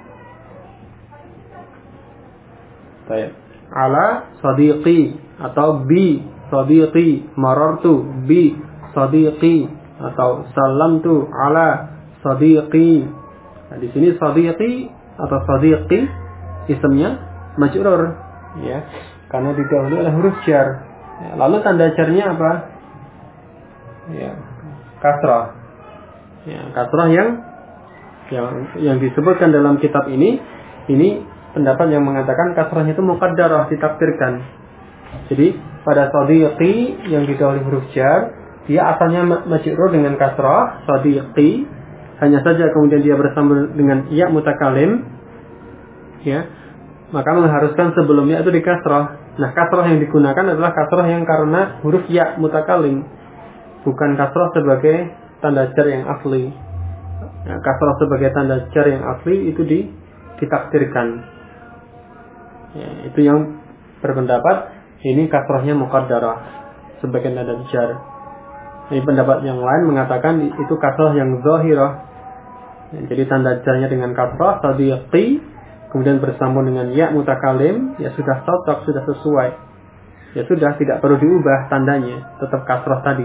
Baik. Ala sadiqi atau bi sadiqi, marartu bi sadiqi atau salamtu ala sadiqi. Nah, di sini sadiqi atau sadiqi isimnya majrur, ya, karena didahului oleh huruf jar. Ya, lalu tanda jarnya apa? Ya, kasrah. Ya, kasrah yang disebutkan dalam kitab ini pendapat yang mengatakan kasrahnya itu muqaddarah, ditakdirkan. Jadi pada sadiqi yang didahului huruf jar, dia asalnya majrur dengan kasrah, sadiqi. Hanya saja kemudian dia bersambung dengan ya mutakallim, ya, maka mengharuskan sebelumnya itu di kasrah. Nah, kasrah yang digunakan adalah kasrah yang karena huruf ya mutakallim, bukan kasrah sebagai tanda jar yang asli. Nah, kasrah sebagai tanda jar yang asli itu ditakdirkan. Ya, itu yang berpendapat ini kasrahnya muqaddarah sebagai tanda jar. Ini pendapat yang lain mengatakan itu kasrah yang zahirah. Ya, jadi tanda jarnya dengan kasrah sadiqi, kemudian bersambung dengan ya mutakallim, ya sudah cocok, sudah sesuai. Ya sudah, tidak perlu diubah tandanya, tetap kasrah tadi.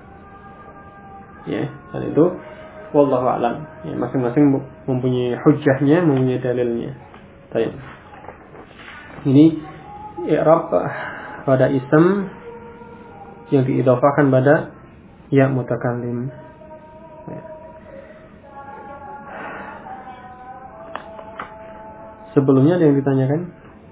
Ya, dan itu wallahu a'lam. Ya, masing-masing mempunyai hujjahnya, mempunyai dalilnya. Baik. Ini i'rab pada ism yang diidhofahkan pada ya mutakallim. Ya. Sebelumnya ada yang ditanyakan?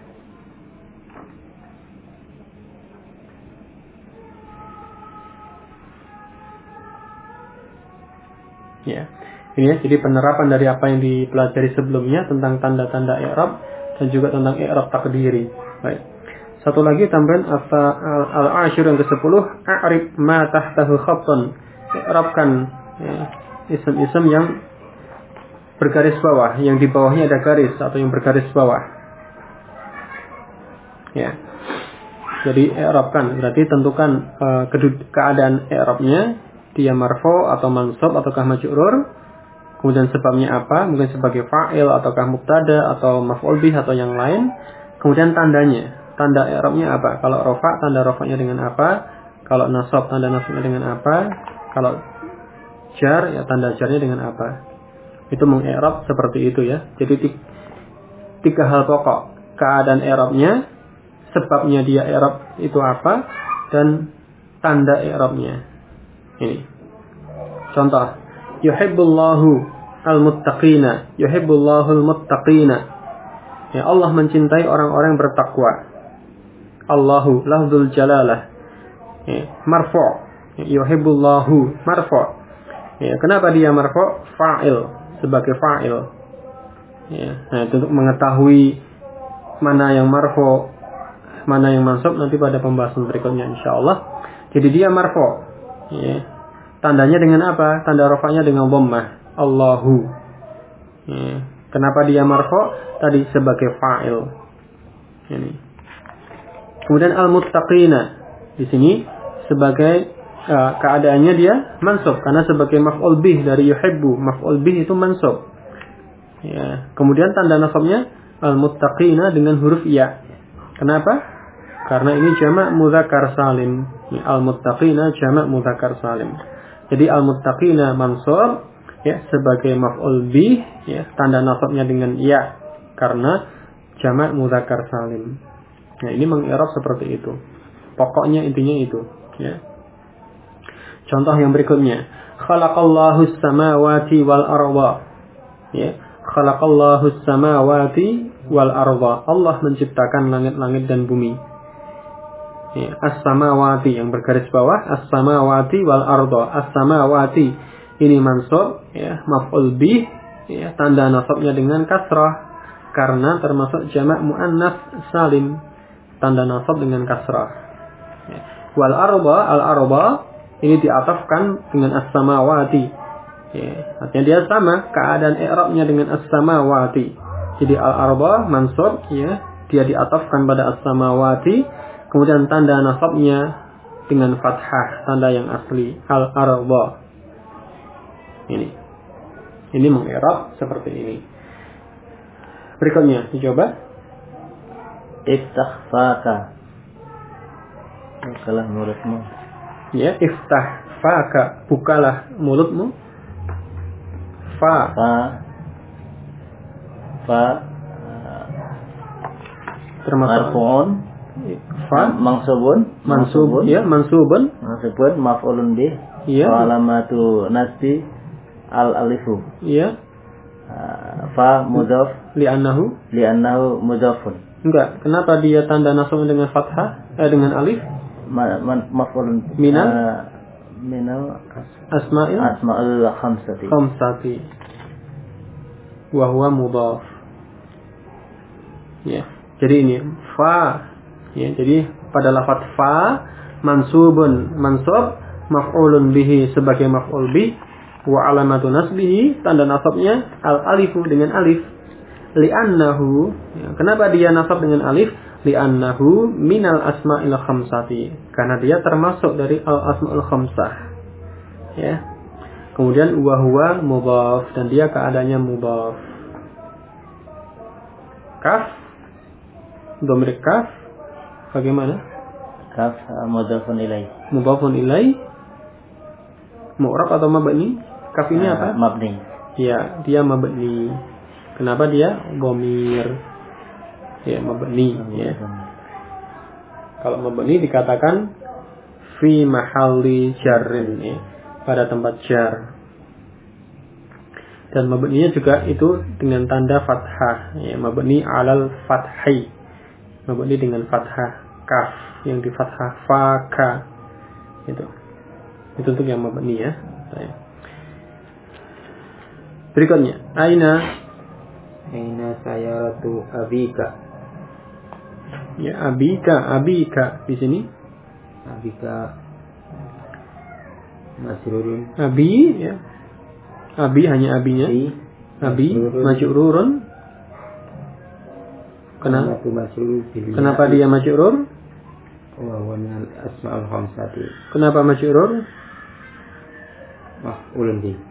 Ya. Ini ya, jadi penerapan dari apa yang dipelajari sebelumnya tentang tanda-tanda i'rab dan juga tentang i'rab takdiri. Baik. Satu lagi tambahan al-ashir yang ke-10, a'rib ma tahtahu khattun. I'rabkan, ya, isim-isim yang bergaris bawah, yang di bawahnya ada garis atau yang bergaris bawah. Ya. Jadi i'rabkan berarti tentukan keadaan i'rabnya, dia marfu atau mansub ataukah majrur, kemudian sebabnya apa, mungkin sebagai fa'il ataukah mubtada atau maf'ul bih atau yang lain, kemudian tandanya, tanda i'rabnya apa, kalau rafa tanda rafanya dengan apa, kalau nasab tanda nasabnya dengan apa, kalau jar ya tanda jarnya dengan apa. Itu mengi'rab seperti itu, ya. Jadi tiga hal pokok, keadaan i'rabnya, sebabnya dia i'rab itu apa, dan tanda i'rabnya. Ini contoh, yuhibbullahu al-muttaqina, yuhibbullahu al-muttaqina. Ya, Allah mencintai orang-orang yang bertakwa. Allahu lafzul jalalah, ya, marfu', yuhibbullahu marfu'. Ya, kenapa dia marfu'? Fa'il, sebagai fa'il. Ya, nah, untuk mengetahui mana yang marfu, mana yang mansub nanti pada pembahasan berikutnya insyaallah. Jadi dia marfu'. Ya. Tandanya dengan apa? Tanda rafa'nya dengan dhammah. Allahu. Ya. Kenapa dia marfu'? Tadi sebagai fa'il. Ini. Kemudian al-muttaqina di sini sebagai keadaannya dia mansub karena sebagai maf'ul bih dari yuhibbu. Maf'ul bih itu mansub. Ya. Kemudian tanda nasabnya al-muttaqina dengan huruf ya. Kenapa? Karena ini jamak mudzakkar salim. Al-muttaqina jamak mudzakkar salim. Jadi al-muttaqina mansub ya sebagai maf'ul bih ya, tanda nasabnya dengan ya karena jamak mudzakkar salim. Nah, ini mengi'rab seperti itu. Pokoknya intinya itu ya. Contoh yang berikutnya, khalaqallahu as-samawati wal arda. Ya, khalaqallahu as-samawati wal arda. Allah menciptakan langit-langit dan bumi. Ya, as-samawati yang bergaris bawah, as-samawati wal arda. As-samawati ini mansub ya, maf'ul bih ya, tanda nasabnya dengan kasrah karena termasuk jamak muannats salim, tanda nasab dengan kasrah ya. Wal arda, al arda ini diatafkan dengan as-samawati ya, artinya dia sama keadaan i'rabnya dengan as-samawati. Jadi al arda mansub ya, dia diatafkan pada as-samawati. Kemudian tanda nasabnya dengan fathah, tanda yang asli, al-arda. Ini mengi'rab seperti ini. Berikutnya, dicoba. Iftah faka. Bukalah mulutmu. Ya, iftah faka. Bukalah mulutmu. Fa. Termasuk marfu'un. Fa. Mansubun. Ya, mansubun. Maf'ulun bih. Ya. Wa alamatu nasbi al-alifu. Ya. Fa mudhaf li'annahu mudhafun. Enggak, kenapa dia tanda nasab dengan fathah? Dengan alif? Maf'ulun minal asma'il khamsati. Wa huwa mudhaf. Ya. Jadi ini fa. Ya, jadi pada lafaz fa mansubun, mansub maf'ulun bihi sebagai maf'ul bih. Wa alamatu nasbihi, tanda nasabnya al-alifu dengan alif. Li'annahu, ya, kenapa dia nasab dengan alif? Li'annahu minal asma'il khamsati, karena dia termasuk dari al-asma'ul khamsah. Ya. Kemudian wa huwa mudhaf, dan dia keadaannya mudhaf. Kaf, dhamir kaf, bagaimana? Kaf mudhafun ilaih. Mudhafun ilaih. Mu'rab atau mabni? Kaf ini apa? Mabni. Ya, dia mabni. Kenapa dia dhamir? Ya, mabni ya. Kalau mabni dikatakan fi mahalli jarrin ya, pada tempat jar. Dan mabninya juga itu dengan tanda fathah ya, mabni alal fathi. Mabni dengan fathah kaf yang di fathah faka. Itu untuk yang mabni ya. Berikutnya, aina sayaratu abika. Ya, abika di sini. Abika masrurun. Abi ya. Abi hanya abinya. Abi majrurun. Kenapa dia majrur? Wa huwa min al-asma'ul khamsati. Kenapa majrur? Maf'ulun bih.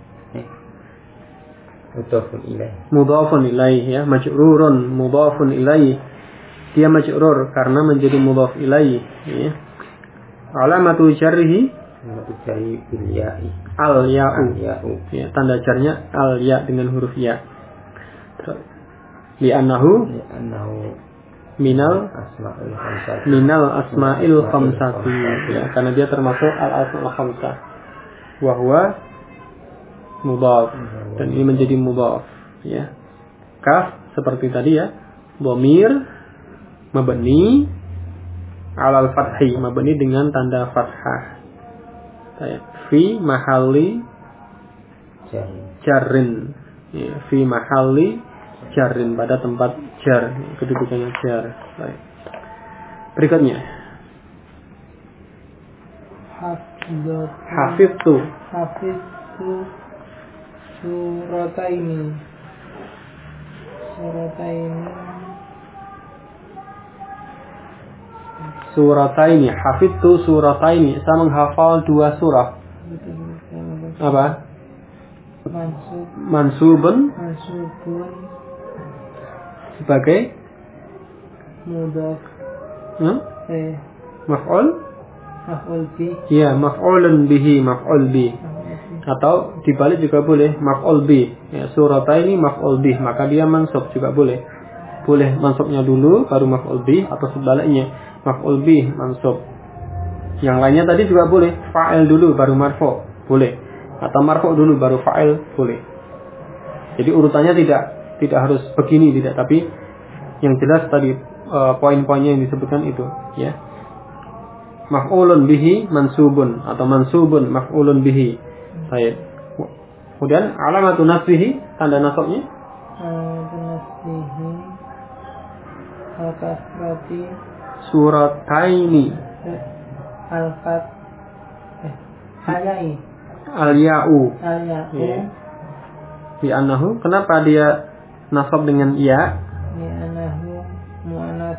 Mudhafun ilaih ya, majrurun mudhafun ilaih. Dia majrur karena menjadi mudhaf ilaih ya. Alamatu jarrihi bil ya'i. Al ya'u. Ya, tanda jarnya al ya dengan huruf ya. Li'annahu minal asma'il khamsati ya, karena dia termasuk al asma'ul khamsah. Wa huwa mudhaf, dan ini menjadi mudhaf ya. Kaf seperti tadi ya, dhamir mabni alal fathi, mabni dengan tanda fathah. Fi mahalli jarrin ya, fi mahalli jarrin, pada tempat jar, kedudukannya jar. Baik. Berikutnya, hafidtu surataini. Hafidtu surataini, saya menghafal 2 surah. Apa? Mansubun sebagai mudhaf maf'ul maf'ul bi. Ya, maf'ulun bihi, maf'ul bi. Atau dibalik juga boleh, maf'ul bi. Ya, surataini maf'ul bi, maka dia mansub juga boleh. Boleh mansubnya dulu baru maf'ul bi atau sebaliknya, maf'ul bi mansub. Yang lainnya tadi juga boleh, fa'il dulu baru marfu, boleh. Atau marfu dulu baru fa'il, boleh. Jadi urutannya tidak harus begini, tidak, tapi yang jelas tadi poin-poinnya yang disebutkan itu, ya. Maf'ulun bihi mansubun atau mansubun maf'ulun bihi. Baik. Kemudian alamatun nasbihi, tanda nasabnya? Alamatun nasbihi al-kasrati surataini al-fat al-ya'i al-ya'u. al-ya'u Di annahu, kenapa dia nasab dengan ya? di anahu mu'anas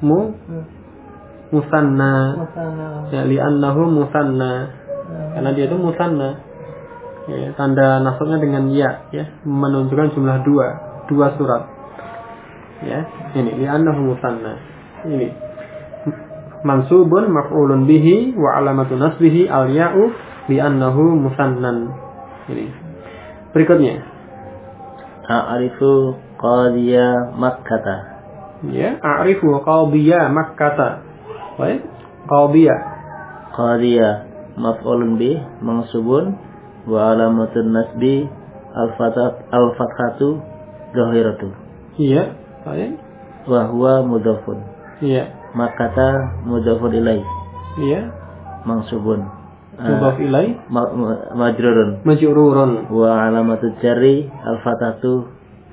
musanna. musanna. Ya, li annahu musanna. Karena dia itu musanna. Ya, tanda nasabnya dengan ya, menunjukkan jumlah dua surat. Ya, ini li annahu musanna. Ini mansubun maf'ulun bihi wa alamatu nasbihi al-ya'u li annahu musannan. Ini. Berikutnya. A'rifu qadiya Makkata. Ya, a'rifu qadiya Makkata. Baik, qadiya maf'ulun bih mansubun wa alamatun nasbi al-fathatu dhahiratu. Iya, baik. Wa huwa mudhafun. Iya. Makkata mudhafun ilaih. Iya. Mansubun. Mudhaf ilaih. Majrurun. Majrurun. Wa alamatut jarri al-fathatu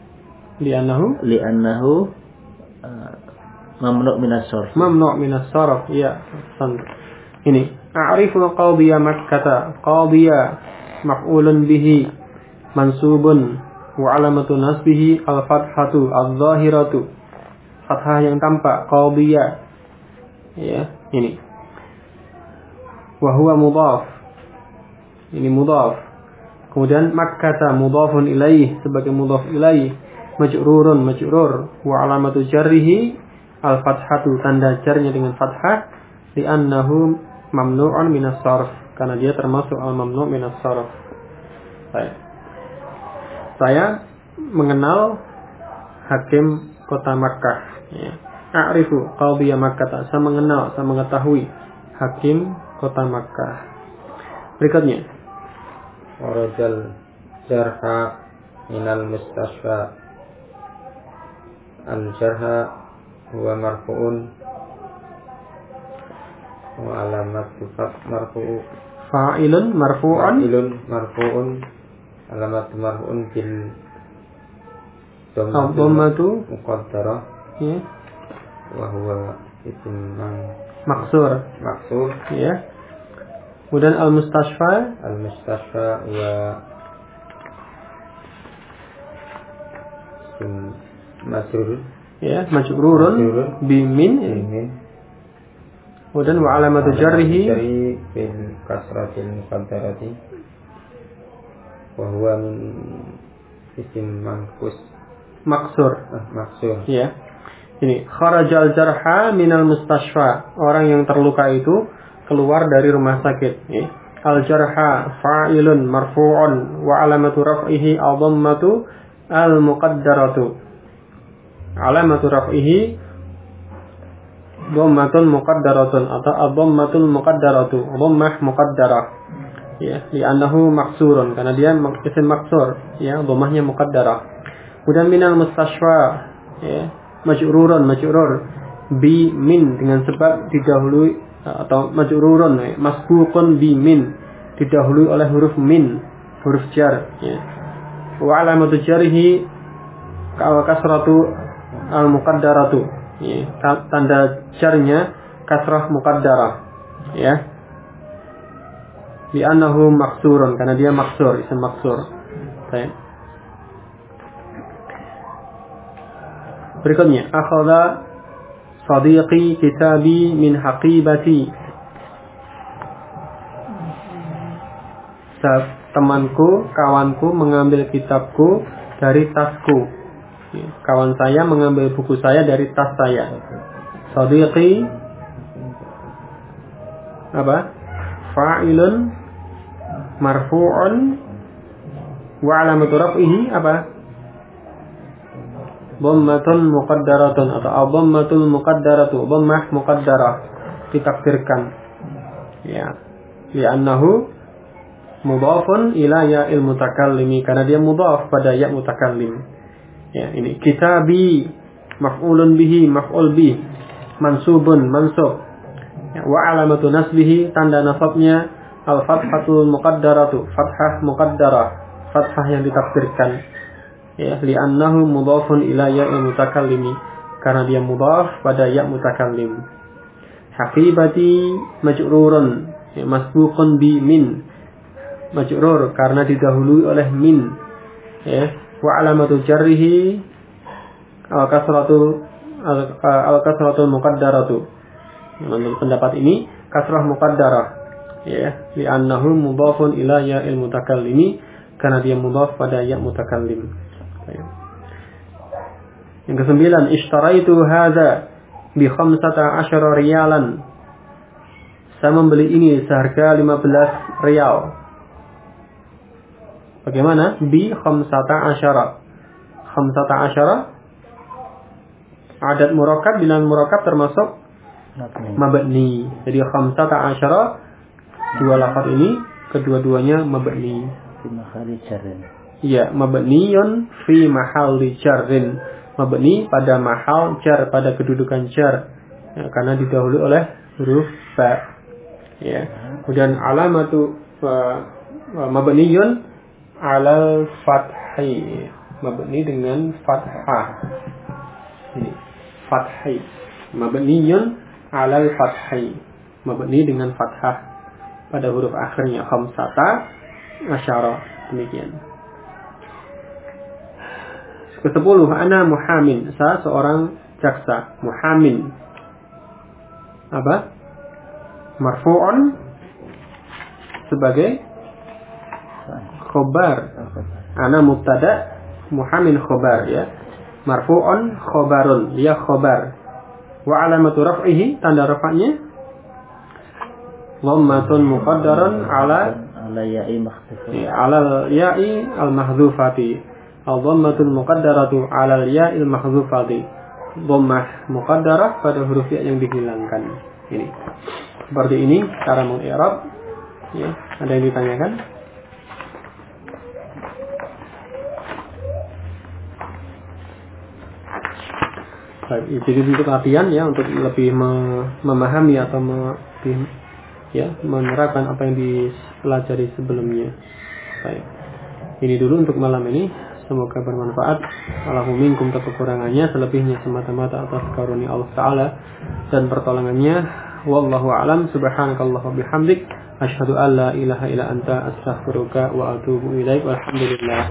li'annahu mamnu' minas sarf. Mamnu' minas sarf. Iya. Ini a'rifu qadiya Makkata. Qadiya maf'ulun bihi mansubun wa alamatu nasbihi al-fathatu adh-dhahiratu. Fathah yang tampak, qadiya. Ya, ini. Wa huwa mudhaf. Ini mudhaf. Kemudian Makkata mudhafun ilaih sebagai mudhaf ilaih. Majrurun majrur wa alamatu jarrihi al-fathatu, tanda jarnya dengan fathah, li'annahu mamnu'un minas sarf, karena dia termasuk al-mamnu' minas sarf. Saya mengenal hakim kota Makkah, ya. A'rifu qadhiya Makkah, saya mengenal, saya mengetahui hakim kota Makkah. Berikutnya, warajal jarha minal mustasfa. Al-jarha huwa marfu'un wa alamatu marfu'u fa'ilun marfu'un alamatu marfu'un bil dhammatu muqaddarah, ya, wa huwa ism maksur, ya. Kemudian al-mustashfa wa majrur, ya, majrurun bimin. Kemudian wa alamatu jarrihi bil kasratil muqaddarati wa huwa min isim manqus maksur, ya. Ini kharajal jarha minal mustashfa, orang yang terluka itu keluar dari rumah sakit, ya. Al jarha fa'ilun marfu'un wa alamatu raf'ihi ad-dhammatu al muqaddaratu. Alamatu raf'ihi dhammatun muqaddaratun atau ad-dhammatul muqaddaratu, dhammah muqaddarah, ya, li'annahu maksurun, karena dia isim maksur, ya, dhammahnya muqaddarah. Kemudian minal mustashfa, ya, majrur bi min, dengan sebab didahului atau majrurun, ya, masbuqun bi min, didahului oleh huruf min, huruf jar, ya. Wa alamatu jarhi kasratu al-muqaddaratu, ya, tanda jarnya kasrah muqaddarah, ya, li'annahu maksurun, karena dia maksur, isim maksur. Baik. Berikutnya, akhadha sadiqi kitabi min haqibati. Temanku, kawanku mengambil kitabku dari tasku. Kawan saya mengambil buku saya dari tas saya. Sadiqi apa? Fa'ilun marfu'un wa alamatu raf'ihi apa? Dhammatun muqaddaratun atau dhammatul muqaddaratu, dhammah muqaddarah ditakdirkan. Ya. Li'annahu mudhafun ila ya'il mutakallimi, karena dia mudhaf pada ya mutakallim. Ya, ini kitabi maf'ulun bihi, maf'ul bih, mansubun, mansub. Ya, wa alamatu nasbihi, tanda nasabnya al-fathatul muqaddaratu, fathah muqaddarah, fathah yang ditakdirkan. Ya, li'annahu mudhafun ila ya'il mutakallimi, karena dia mudhaf pada ya mutakallim. Haqibati majrurun, ya, masbuqun bi min, majrur karena didahului oleh min. Ya, wa alamatu jarrihi al-kasratul muqaddaratu. Menurut pendapat ini kasrah muqaddarah, ya, li'annahu mudhafun ila ya'il mutakallimi, karena dia mudhaf pada ya mutakallim. Yang kesembilan, ishtaraitu hadza bi 15 riyalan. Saya membeli ini seharga 15 riyal. Bagaimana? Bi 15. 15 adat murakkab, bilangan murakkab termasuk mabni. Jadi 15 dua lafaz ini kedua-duanya mabni. Fi mahalli jarrin. Iya, mabniyun fi mahalli jarrin. Mabni pada mahal jar, pada kedudukan jar. Ya, karena didahului oleh huruf ba. Ya. Kemudian alamatu mabniyun alal fathi. Mabni dengan fathah. Ini fathi. Mabniyun alal fathi. Mabni dengan fathah pada huruf akhirnya 15. Demikian. Ke-10, ana muhamin, saya seorang jaksa. Muhamin apa? Marfu'un sebagai khobar. Ana mubtada, muhamin khobar, ya. Marfu'un khobarun, dia khobar. Wa alamatu raf'ihi, tanda rafa'nya dhammatun muqaddarun ala ya'i mahdzufati. Ala ya'i al-mahdzufati. Al-dhammatul muqaddaratu 'alal ya'il mahdzufati. Dhammah muqaddarah pada huruf ya yang dihilangkan. Ini. Seperti ini cara mengi'rab. Ya, ada yang ditanyakan? Baik, jadi untuk latihan ya, untuk lebih memahami atau menerapkan apa yang dipelajari sebelumnya. Baik. Ini dulu untuk malam ini. Semoga bermanfaat. Allahumma minkum, kekurangannya selebihnya semata-mata atas karunia Allah Ta'ala dan pertolongannya. Wallahu a'lam. Subhanakallah wa bihamdik, asyhadu an la ilaha illa anta, astaghfiruka wa atubu ilaik. Walhamdulillah.